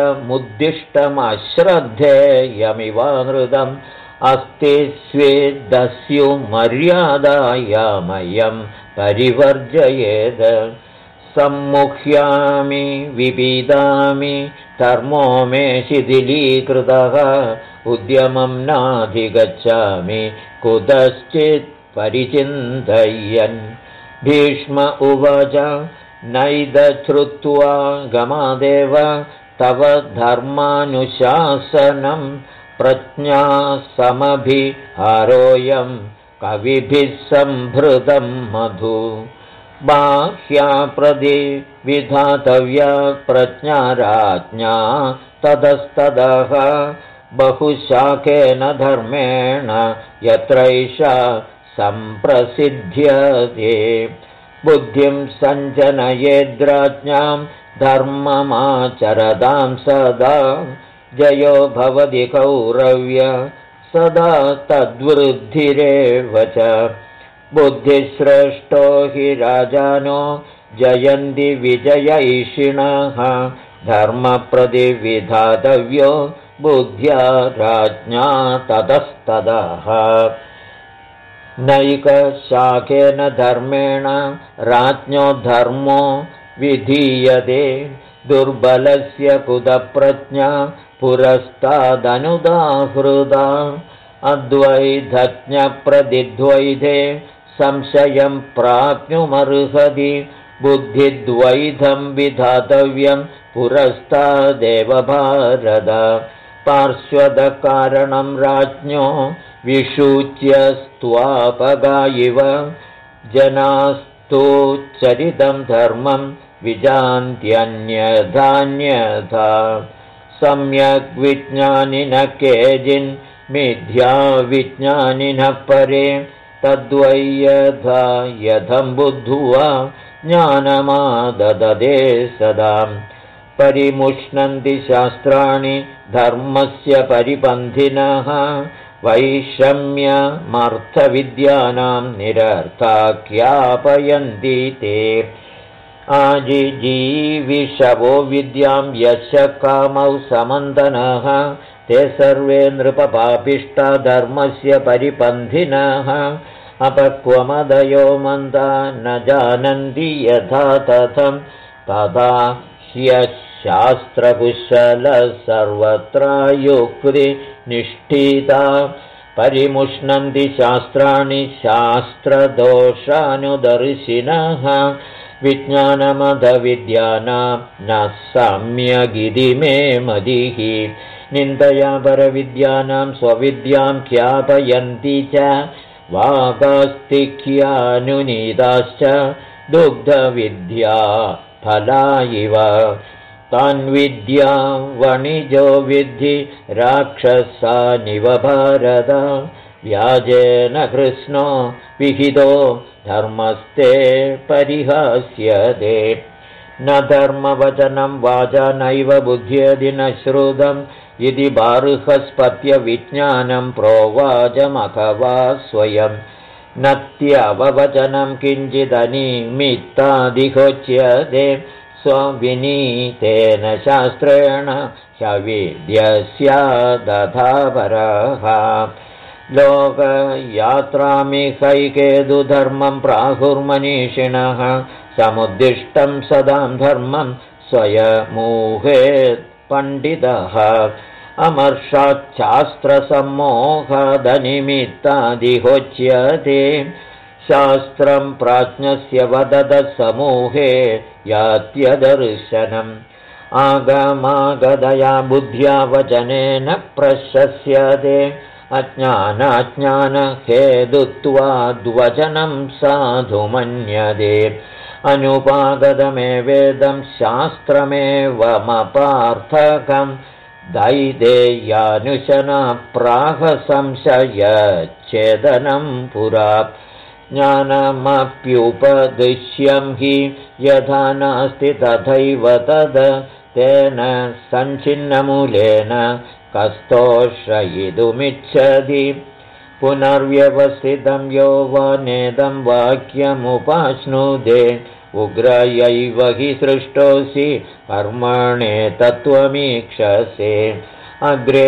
घोरमुद्दिष्टमश्रद्धेयमिवानृतम् अस्ति स्वेदस्युमर्यादायामयं परिवर्जयेद सम्मुह्यामि विपीदामि धर्मो मे शिथिलीकृतः उद्यमं नाधिगच्छामि कुतश्चित् परिचिन्तयन् भीष्म उवाच नैदश्रुत्वा गमादेव तव धर्मानुशासनं प्रज्ञा समभिहारोऽयं कविभिः सम्भृतं मधु बाह्या प्रतिविधातव्या प्रज्ञा राज्ञा ततस्ततः बहुशाखेन धर्मेण यत्रैषा सम्प्रसिद्ध्यते बुद्धिं सञ्जनयेद्राज्ञां धर्ममाचरतां सदा जयो भवति कौरव्य सदा तद्वृद्धिरेव च बुद्धिश्रेष्ठो हि राजानो जयन्ति विजयैषिणः धर्मप्रतिविधातव्यो बुद्ध्या राज्ञा ततस्ततः नैकशाखेन धर्मेण राज्ञो धर्मो विधीयते दुर्बलस्य कुतप्रज्ञा पुरस्तादनुदाहृदा अद्वैधज्ञप्रतिद्वैधे संशयं प्राप्नुमर्हति बुद्धिद्वैधं विधातव्यं पुरस्तादेव भारत पार्श्वदकारणं राज्ञो विशूच्यस्त्वापगा इव जनास्तु चरितं धर्मं विजान्त्यन्यथान्यथा सम्यग् विज्ञानिनः केचिन् मिथ्या विज्ञानिनः परे तद्वै यथा यथं बुद्ध्वा ज्ञानमाददते सदा परिमुष्णन्ति शास्त्राणि धर्मस्य परिपन्थिनः वैषम्यमर्थविद्यानां निरर्थाख्यापयन्ति ते आजिजीविषवो विद्यां यस्य कामौ समन्दनः ते सर्वे नृपपापिष्टा धर्मस्य परिपन्थिनः अपक्वमदयो मन्दा न जानन्ति यथा तथं तथा ह्यशास्त्रकुशलः सर्वत्र युक्तिनिष्ठिता परिमुष्णन्ति शास्त्राणि शास्त्रदोषानुदर्शिनः विज्ञानमधविद्यानां न सम्यगिति मे मतिः निन्दया परविद्यानां स्वविद्यां ख्यापयन्ति च वागास्तिक्यानुनीताश्च दुग्धविद्या फला इव तान्विद्या वणिजो विद्धि राक्षसानिव भारत व्याजेन कृष्णो विहितो धर्मस्ते परिहास्यते न धर्मवचनं वाचा नैव बुद्ध्यति न श्रुतम् इति बार्हस्पत्यविज्ञानं प्रोवाचमखवा स्वयं नत्यववचनं किञ्चिदनिमित्तादिहोच्यते स्वविनीतेन शास्त्रेण ह्यविद्यस्यादथा परः लोकयात्रामिहैकेतुधर्मं प्राहुर्मनीषिणः समुद्दिष्टं सदां धर्मं स्वयमूहेत् पण्डितः अमर्षाच्छास्त्रसम्मोहदनिमित्तादिहोच्यते शास्त्रं प्राज्ञस्य वदतः समूहे यात्यदर्शनम् आगमागदया बुद्ध्या वचनेन प्रशस्यते अज्ञानाज्ञानहेतुत्वाद्वचनं साधु मन्यते अनुपागतमेवेदं शास्त्रमेवमपार्थकं दैदेयानुशना प्राहसंशयच्छेदनं पुरा ज्ञानमप्युपदिश्यं हि यथा नास्ति तथैव तद् तेन सञ्छिन्नमूलेन कस्तोषयितुमिच्छति पुनर्व्यवस्थितं यो वा नेदं वाक्यमुपाश्नुदे उग्रयैव हि सृष्टोऽसि कर्मणे तत्त्वमीक्षसे अग्रे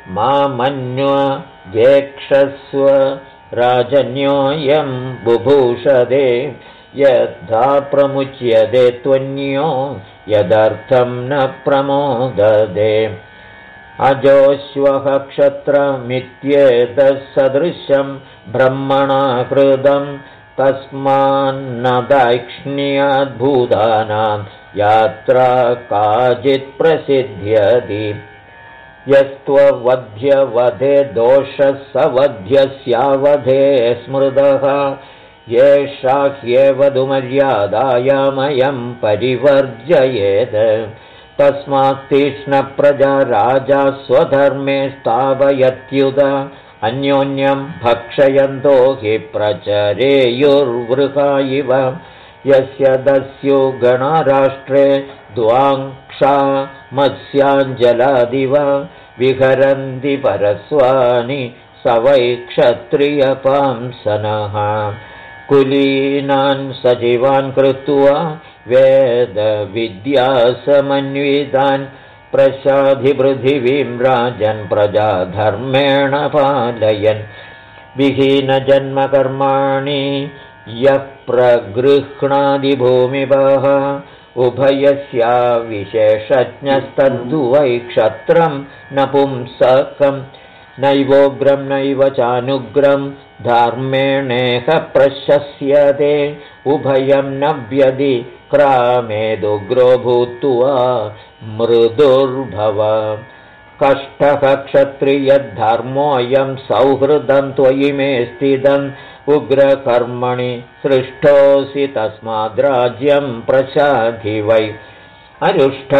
मामन्ववेक्षस्व राजन्योऽयं बुभूषदे यथा प्रमुच्यते त्वन्यो यदर्थं न प्रमोददे अजोश्वः क्षत्रमित्येतः सदृशं ब्रह्मणा कृतं तस्मान्न दैक्ष्ण्याद्भूतानां यात्रा काचित् प्रसिद्ध्यति यस्त्ववध्यवधे दोषः स वध्यस्यावधे स्मृतः येषा ह्येवधुमर्यादायामयं परिवर्जयेत् तस्मात् तीक्ष्णप्रजा राजा स्वधर्मे स्थापयत्युत अन्योन्यं भक्षयन्तो हि प्रचरेयुर्वृका इव यस्य दस्यु गणराष्ट्रे द्वाङ्क्षा मत्स्याञ्जलादिव विहरन्ति परस्वानि स वै क्षत्रियपांसनः कुलीनान् सजीवान् कृत्वा वेदविद्यासमन्वितान् प्रसाधिपृथिवीं राजन् प्रजाधर्मेण पालयन् विहीनजन्मकर्माणि यः प्रगृह्णादिभूमिभः उभयस्या विशेषज्ञस्तद्दु वै क्षत्रं नपुंसकं नैवोग्रं नैव चानुग्रं धर्मेणेह प्रशस्यते उभयं न व्यधिक्रामेदुग्रो भूत्वा मृदुर्भव कष्टः क्षत्रियधर्मोऽयं सौहृदं त्वयि मे स्थितम् उग्रकर्मणि सृष्टोऽसि तस्माद्राज्यं प्रसाधि वै अरुष्टः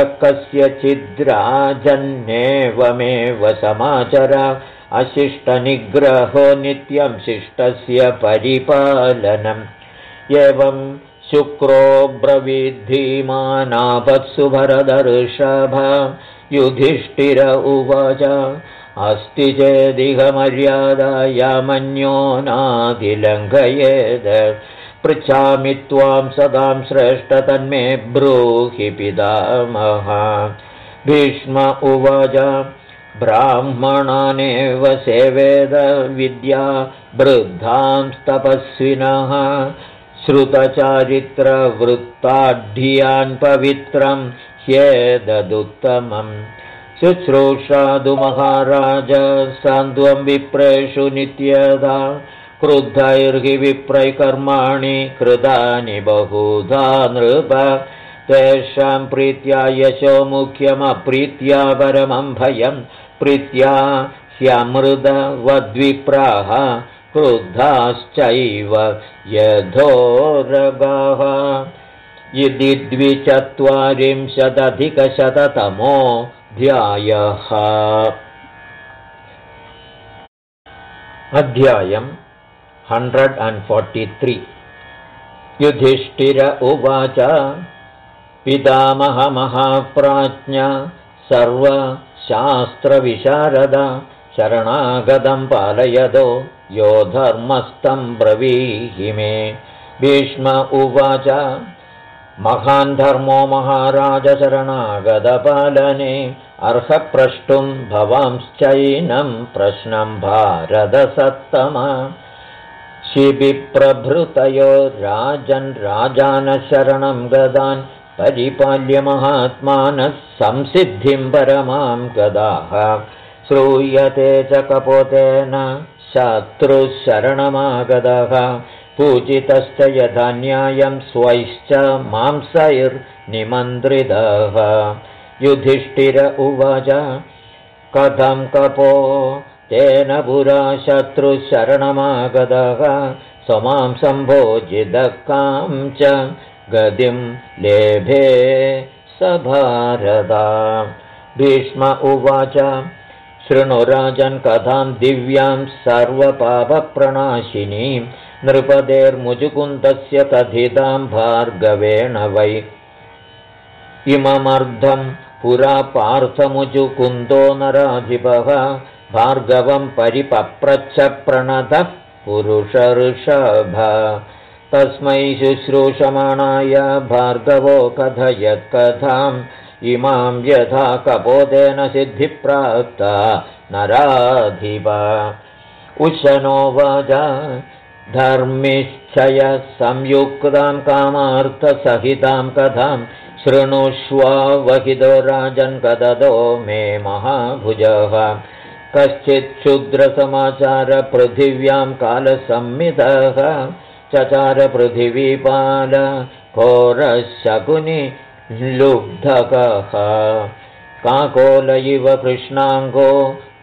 कस्यचिद्राजन्नेवमेव समाचर अशिष्टनिग्रहो नित्यं शिष्टस्य परिपालनम् एवं शुक्रो ब्रवीद्धीमानापत्सु भरतर्षभ युधिष्ठिर उवाच अस्ति चेदिह मर्यादा यामन्यो नातिलङ्घयेत् पृच्छामि त्वां सदां श्रेष्ठ तन्मे ब्रूहि पितामह भीष्म उवाच ब्राह्मणानेव सेवेद विद्या वृद्धांस्तपस्विनः श्रुतचारित्रवृत्ताढ्यान् पवित्रं ह्येतदुत्तमम् शुश्रूषादु महाराज सान्द्वं विप्रेषु नित्यदा क्रुद्धैर्हि विप्रैकर्माणि कृतानि बहुधा नृप तेषां प्रीत्या यशो मुख्यमप्रीत्या परमं भयं प्रीत्या ह्यमृतवद्विप्राः क्रुद्धाश्चैव यथोरगाः इति 240 अध्यायम् 143 युधिष्ठिर उवाच पितामहमहाप्राज्ञ सर्वशास्त्रविशारद शरणागतं पालयदो यो धर्मस्तं ब्रवीहि मे भीष्म उवाच महान् धर्मो महाराज शरणागतपालने अर्हप्रष्टुं भवांश्चैनं प्रश्नं भारतसत्तम शिबिप्रभृतयो राजन् राजानः शरणं गदान् परिपाल्य महात्मानः संसिद्धिं परमां गदाः श्रूयते च कपोतेन शत्रुशरणमागतः पूजितश्च यथा न्यायं स्वैश्च मांसैर्निमन्त्रितः युधिष्ठिर उवाच कथं कपो तेन पुरा शत्रुशरणमागतः स्वमां सम्भोजितकां च गतिं लेभे स भारत भीष्म उवाच शृणु राजन् कथां दिव्यां सर्वपापप्रणाशिनीं नृपतेर्मुजुकुन्दस्य कथितां भार्गवेण वै इममर्धं पुरा पार्थमुजुकुन्दो नराधिपः भार्गवं परिपप्रच्छ प्रणतः पुरुषऋषभ तस्मै शुश्रूषमाणाय भार्गवो कथयत् कथाम् इमां यथा कपोतेन सिद्धिप्राप्ता नराधिप उशनोवाच धर्मिष्ठय संयुक्तां कामार्थसहितां कथां शृणुष्वावहितो राजन् कददो मे महाभुजः कश्चित् क्षुद्रसमाचार पृथिव्यां कालसम्मितः चचार पृथिवीपाल घोरशकुनि लुब्धकः काकोल इव कृष्णाङ्गो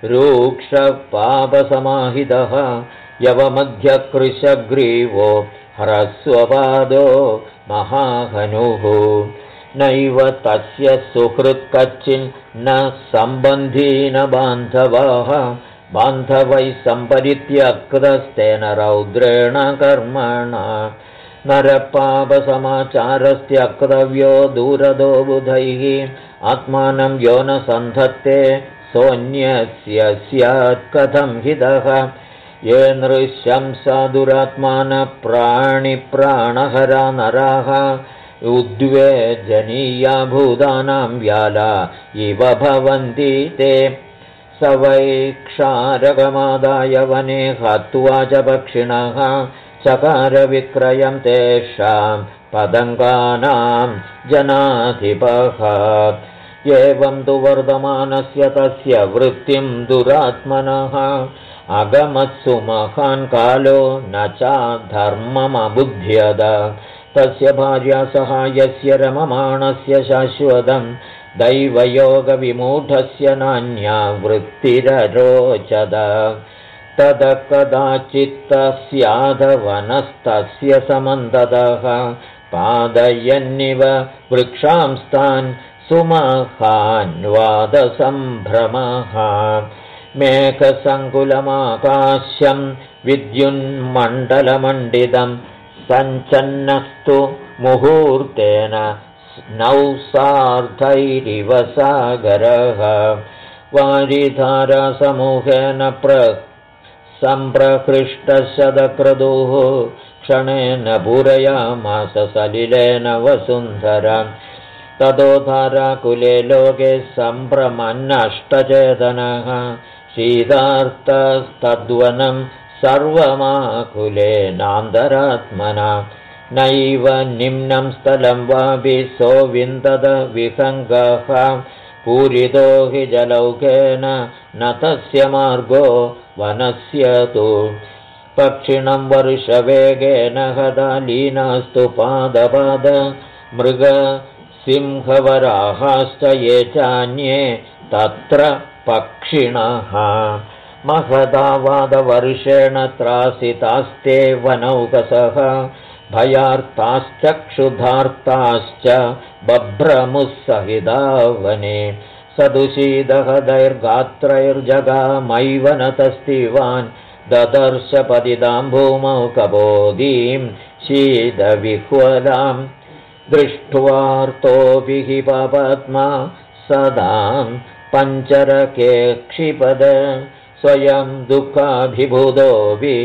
रूक्षपापसमाहितः यवमध्यकृशग्रीवो ह्रस्वपादो महाहनुः नैव तस्य सुहृत् कच्चिन्न सम्बन्धी न बान्धवाः बान्धवैः सम्परित्यक्तस्तेन रौद्रेण कर्मणा नरपापसमाचारस्त्यक्तव्यो दूरदो बुधैः आत्मानं यो न सन्धत्ते सोऽन्यस्य स्यात् कथं हितः ये नृशंसा दुरात्मानः प्राणिप्राणहरा नराः उद्वेजनीया भूतानां व्याला इव भवन्ति ते स वै क्षारकमादाय वने हत्वा च पक्षिणः चकारविक्रयं तेषां पतङ्गानां जनाधिपः एवं तु वर्धमानस्य तस्य वृत्तिं दुरात्मनः अगमत्सु महान् कालो न चाधर्ममबुध्यत तस्य भार्या सहायस्य रममाणस्य शाश्वतं दैवयोगविमूढस्य नान्या वृत्तिररोचत ततः कदाचित्तस्याधवनस्तस्य समन्ततः पादयन्निव वृक्षांस्तान् सुमहान्वादसम्भ्रमः मेघसङ्कुलमाकाश्यं विद्युन्मण्डलमण्डितं सञ्चन्नस्तु मुहूर्तेन नौसार्धैरिव सागरः वारिधारासमूहेन सम्प्रहृष्टशतक्रतुः क्षणेन पूरयामास सलिलेन वसुन्धरा ततो धाराकुले लोके सम्भ्रमन्नष्टचेतनः शीतार्तस्तद्वनं सर्वमाकुलेनान्तरात्मना नैव निम्नं स्थलं वापि सोविन्दत विहङ्गः पूरितो हि जलौकेन न तस्य मार्गो वनस्य तु पक्षिणं वर्षवेगेन हदा लीनास्तु पादपाद मृगसिंहवराहाश्च ये चान्ये तत्र पक्षिणः महदावादवर्षेण त्रासितास्ते वनौकसः भयार्ताश्च क्षुधार्ताश्च बभ्रमुः सहिता वने सदुशीदहदैर्गात्रैर्जगामैव नतस्तिवान् ददर्श पतितां भूमौ कबोधीं शीतविह्वलां दृष्ट्वार्तोऽपि हि पापात्मा सदां पञ्चरके क्षिपद स्वयं दुःखाभिभूतोऽपि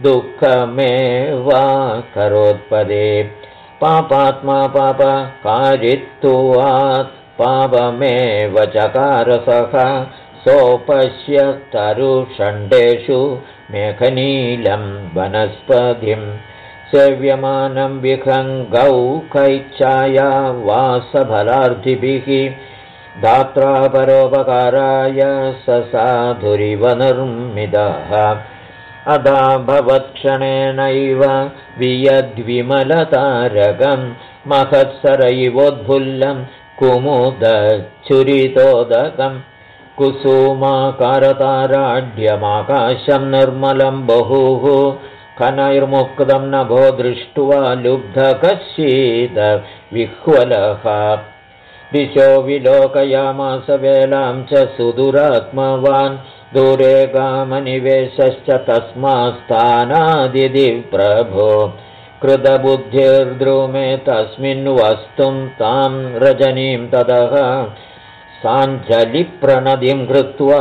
दुःखमेवाकरोत्पदे पापात्मा पापकारित्वात् पापमेव चकारसः सोपश्य तरुषण्डेषु मेघनीलं वनस्पतिं सेव्यमानं विहङ्गौकैच्छाया वासफलार्थिभिः धात्रा परोपकाराय स साधुरिव निर्मितः अदा भवत्क्षणेनैव वियद्विमलतारकं महत्सरैवोद्फुल्लं कुमुदच्छुरितोदकं कुसुमाकारताराढ्यमाकाशं निर्मलं बहुः खनैर्मुक्तं नभो दृष्ट्वा लुब्धकशीत विह्वलः दिशो विलोकयामास वेलां च सुदुरात्मवान् दूरे कामनिवेशश्च तस्मात्स्थानादिति प्रभो कृतबुद्धिर्द्रुमे तस्मिन् वस्तुं तां रजनीं ततः साञ्जलिप्रणदिं कृत्वा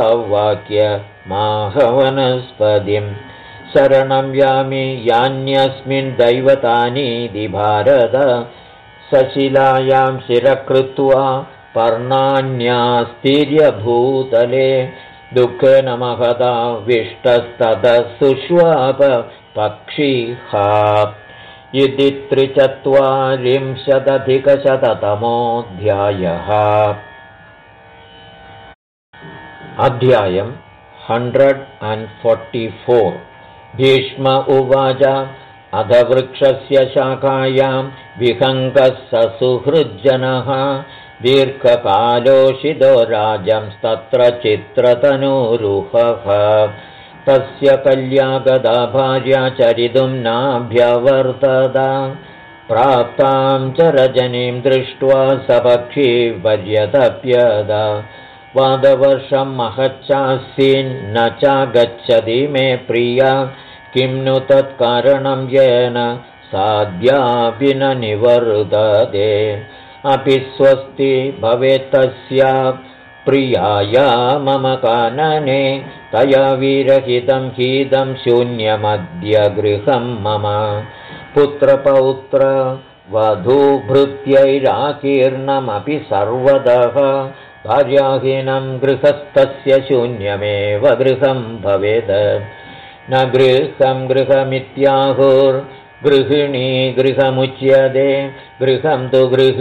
वाक्यमाहवनस्पतिं शरणं यामि यान्यस्मिन् दैवतानीति भारत सशिलायां शिरकृत्वा पर्णान्यास्तीर्यभूतले दुःखेन महदा विष्टस्ततः सुष्वाप पक्षिः इति 340-अधिकशततमोऽध्यायः अध्यायं 144 भीष्म उवाच अधवृक्षस्य शाखायां विहङ्गः ससुहृज्जनः दीर्घकालोषितो राजंस्तत्र चित्रतनुरुहः तस्य कल्यागदा भार्या चरितुं नाभ्यवर्तत प्राप्तां च रजनीं दृष्ट्वा सपक्षी पर्यतप्यद वादवर्षं महच्चासीन्न चागच्छति मे प्रिया किं नु तत्कारणं येन साध्यापि न निवर्तते अपि स्वस्ति भवेत्तस्या प्रियाया मम कानने तया विरहितं हीदं शून्यमद्य गृहं मम पुत्रपौत्र वधूभृत्यैराकीर्णमपि सर्वतः भार्याहीनं गृहस्थस्य शून्यमेव गृहं भवेत् न गृहं गृहमित्याहुर्गृहिणी गृहमुच्यते गृहं तु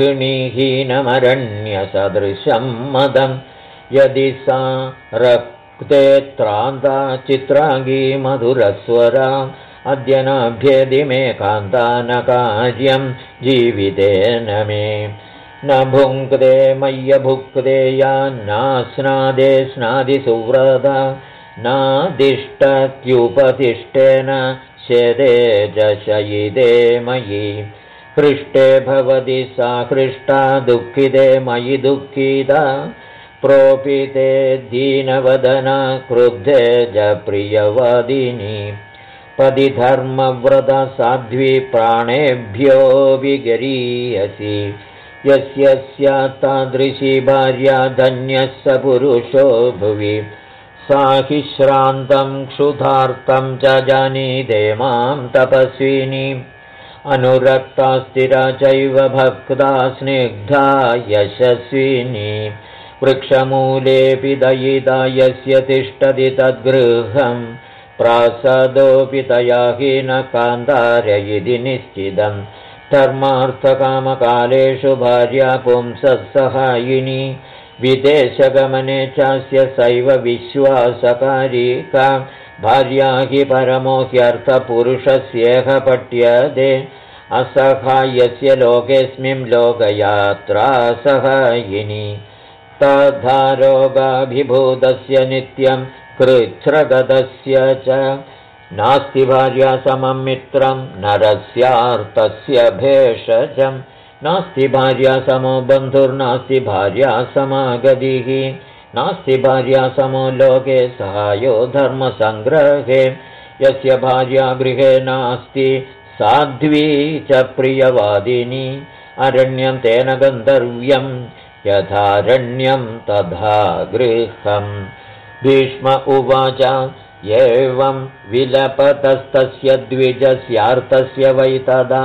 गृहिणीहीनमरण्यसदृशं मदं यदि सा रक्तेत्रान्ता चित्राङ्गी मधुरस्वरा अद्य नाभ्येदि मे कान्ता न कार्यं जीवितेन मे न भुङ्क्ते मय्यभुक्ते या नास्नादे स्नादिसुव्रता नादिष्टत्युपतिष्ठेन शेदे जशयिदे मयि हृष्टे भवति सा हृष्टा दुःखिते मयि दुःखिता प्रोपिते दीनवदना क्रुद्धे च प्रियवादिनी पदिधर्मव्रता साध्वी प्राणेभ्यो विगरीयसि यस्य स्यात् तादृशी भार्या धन्यः स पुरुषो भुवि सा हि श्रान्तं क्षुधार्तं च जानीते मां तपस्विनी अनुरक्ता स्थिरा चैव भक्ता स्निग्धा यशस्विनी वृक्षमूलेऽपि दयिता यस्य तिष्ठति तद्गृहं प्रासादोऽपि तया हीनकान्तार इति निश्चितं धर्मार्थकामकालेषु भार्या पुंसः सहायिनी विदेशगमने चास्य सैव विश्वासकारिका भार्या हि परमो ह्यर्थपुरुषस्येह पट्यते असहायस्य लोकेऽस्मिन् लोकयात्रा सहायिनी तथा रोगाभिभूतस्य नित्यं कृच्छ्रगतस्य च नास्ति भार्या समं मित्रं नरस्यार्थस्य भेषजम् नास्ति भार्या समो बन्धुर्नास्ति भार्या समागतिः नास्ति भार्या समो लोके सहायो धर्मसङ्ग्रहे यस्य भार्या गृहे नास्ति साध्वी च प्रियवादिनी अरण्यं तेन गन्तव्यं यथारण्यं तथा गृहम् भीष्म उवाच एवं विलपतस्तस्य द्विजस्यार्थस्य वै तदा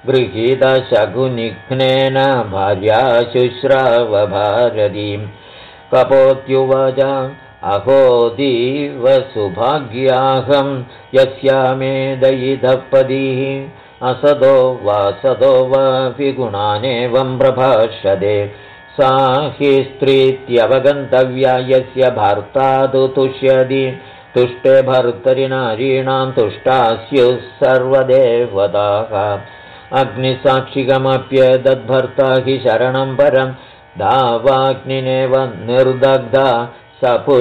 गृहीतशकुनिघ्नेन भार्या शुश्रावभारतीं कपोत्युवाच अहोदीव सुभाग्याहं यस्यामे दयितपतिः असदो वा सदो वापि गुणानेवं प्रभाषते सा हि स्त्रीत्यवगन्तव्या यस्य भर्ता तु तुष्यति तुष्टे भर्तरि नारीणां तुष्टा स्युः सर्वदेवताः अग्निसाक्षिकमप्येतद्भर्ता हि शरणं परं दावाग्निनेव निर्दग्धा स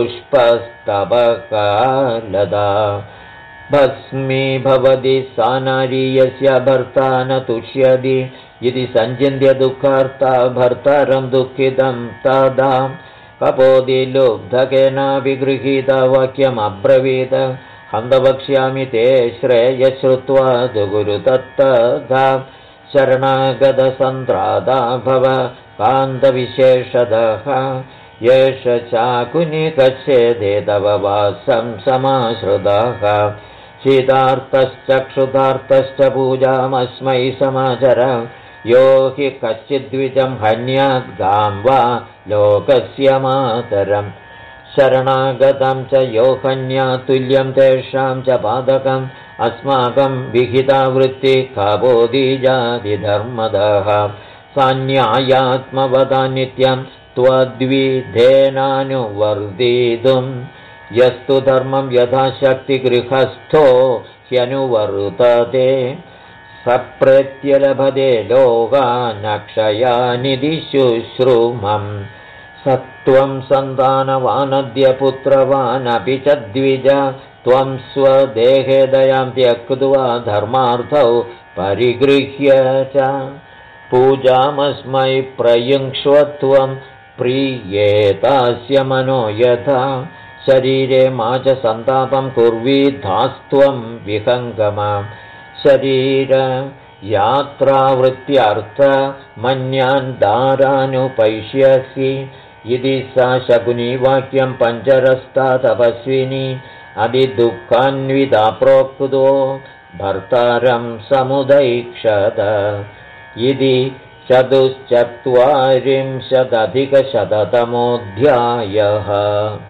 पुष्पस्तबकालदा भस्मी भवति सा नारी यस्य भर्ता न तुष्यति इति सञ्चिन्त्य दुःखार्ता भर्तारं दुःखितं तदा कपोदिलुब्धकेनापि गृहीता वाक्यमब्रवीत हन्त वक्ष्यामि ते श्रेयश्रुत्वा दुगुरु तत्तथा शरणागतसन्त्राता भव कान्तविशेषतः येष चाकुनिकच्छेदे तव वासं समाश्रुतः शीतार्तश्च क्षुधार्तश्च पूजामस्मै समाचर यो हि कश्चिद्विजं हन्यात् गां वा लोकस्य मातरम् शरणागतं च यो हन्यात् तुल्यं तेषां च पादकम् अस्माकं विहिता वृत्तिः काबोधिजातिधर्मदः सान्यायात्मवदा नित्यं त्वद्विधेनानुवर्तितुं यस्तु धर्मं यथाशक्तिगृहस्थो ह्यनुवर्तते सप्रेत्यलभते लोकानक्षयानिधि शुश्रूमम् सत्वं सन्तानवानद्य पुत्रवानपि च द्विज त्वं स्वदेहे दयां त्यक्त्वा धर्मार्थौ परिगृह्य च पूजामस्मै प्रयुङ्क्ष्व त्वं प्रीयेतास्य मनो यथा शरीरे मा च सन्तापं कुर्वीद्धास्त्वं विहङ्गमां शरीरयात्रावृत्त्यर्थ मन्यान् दारानुपैष्यसि इति सा शकुनी वाक्यं पञ्चरस्ता तपस्विनी अतिदुःखान्विता प्रोक्तो भर्तारं समुदैक्षत इति 44 अधिकशततमोऽध्यायः।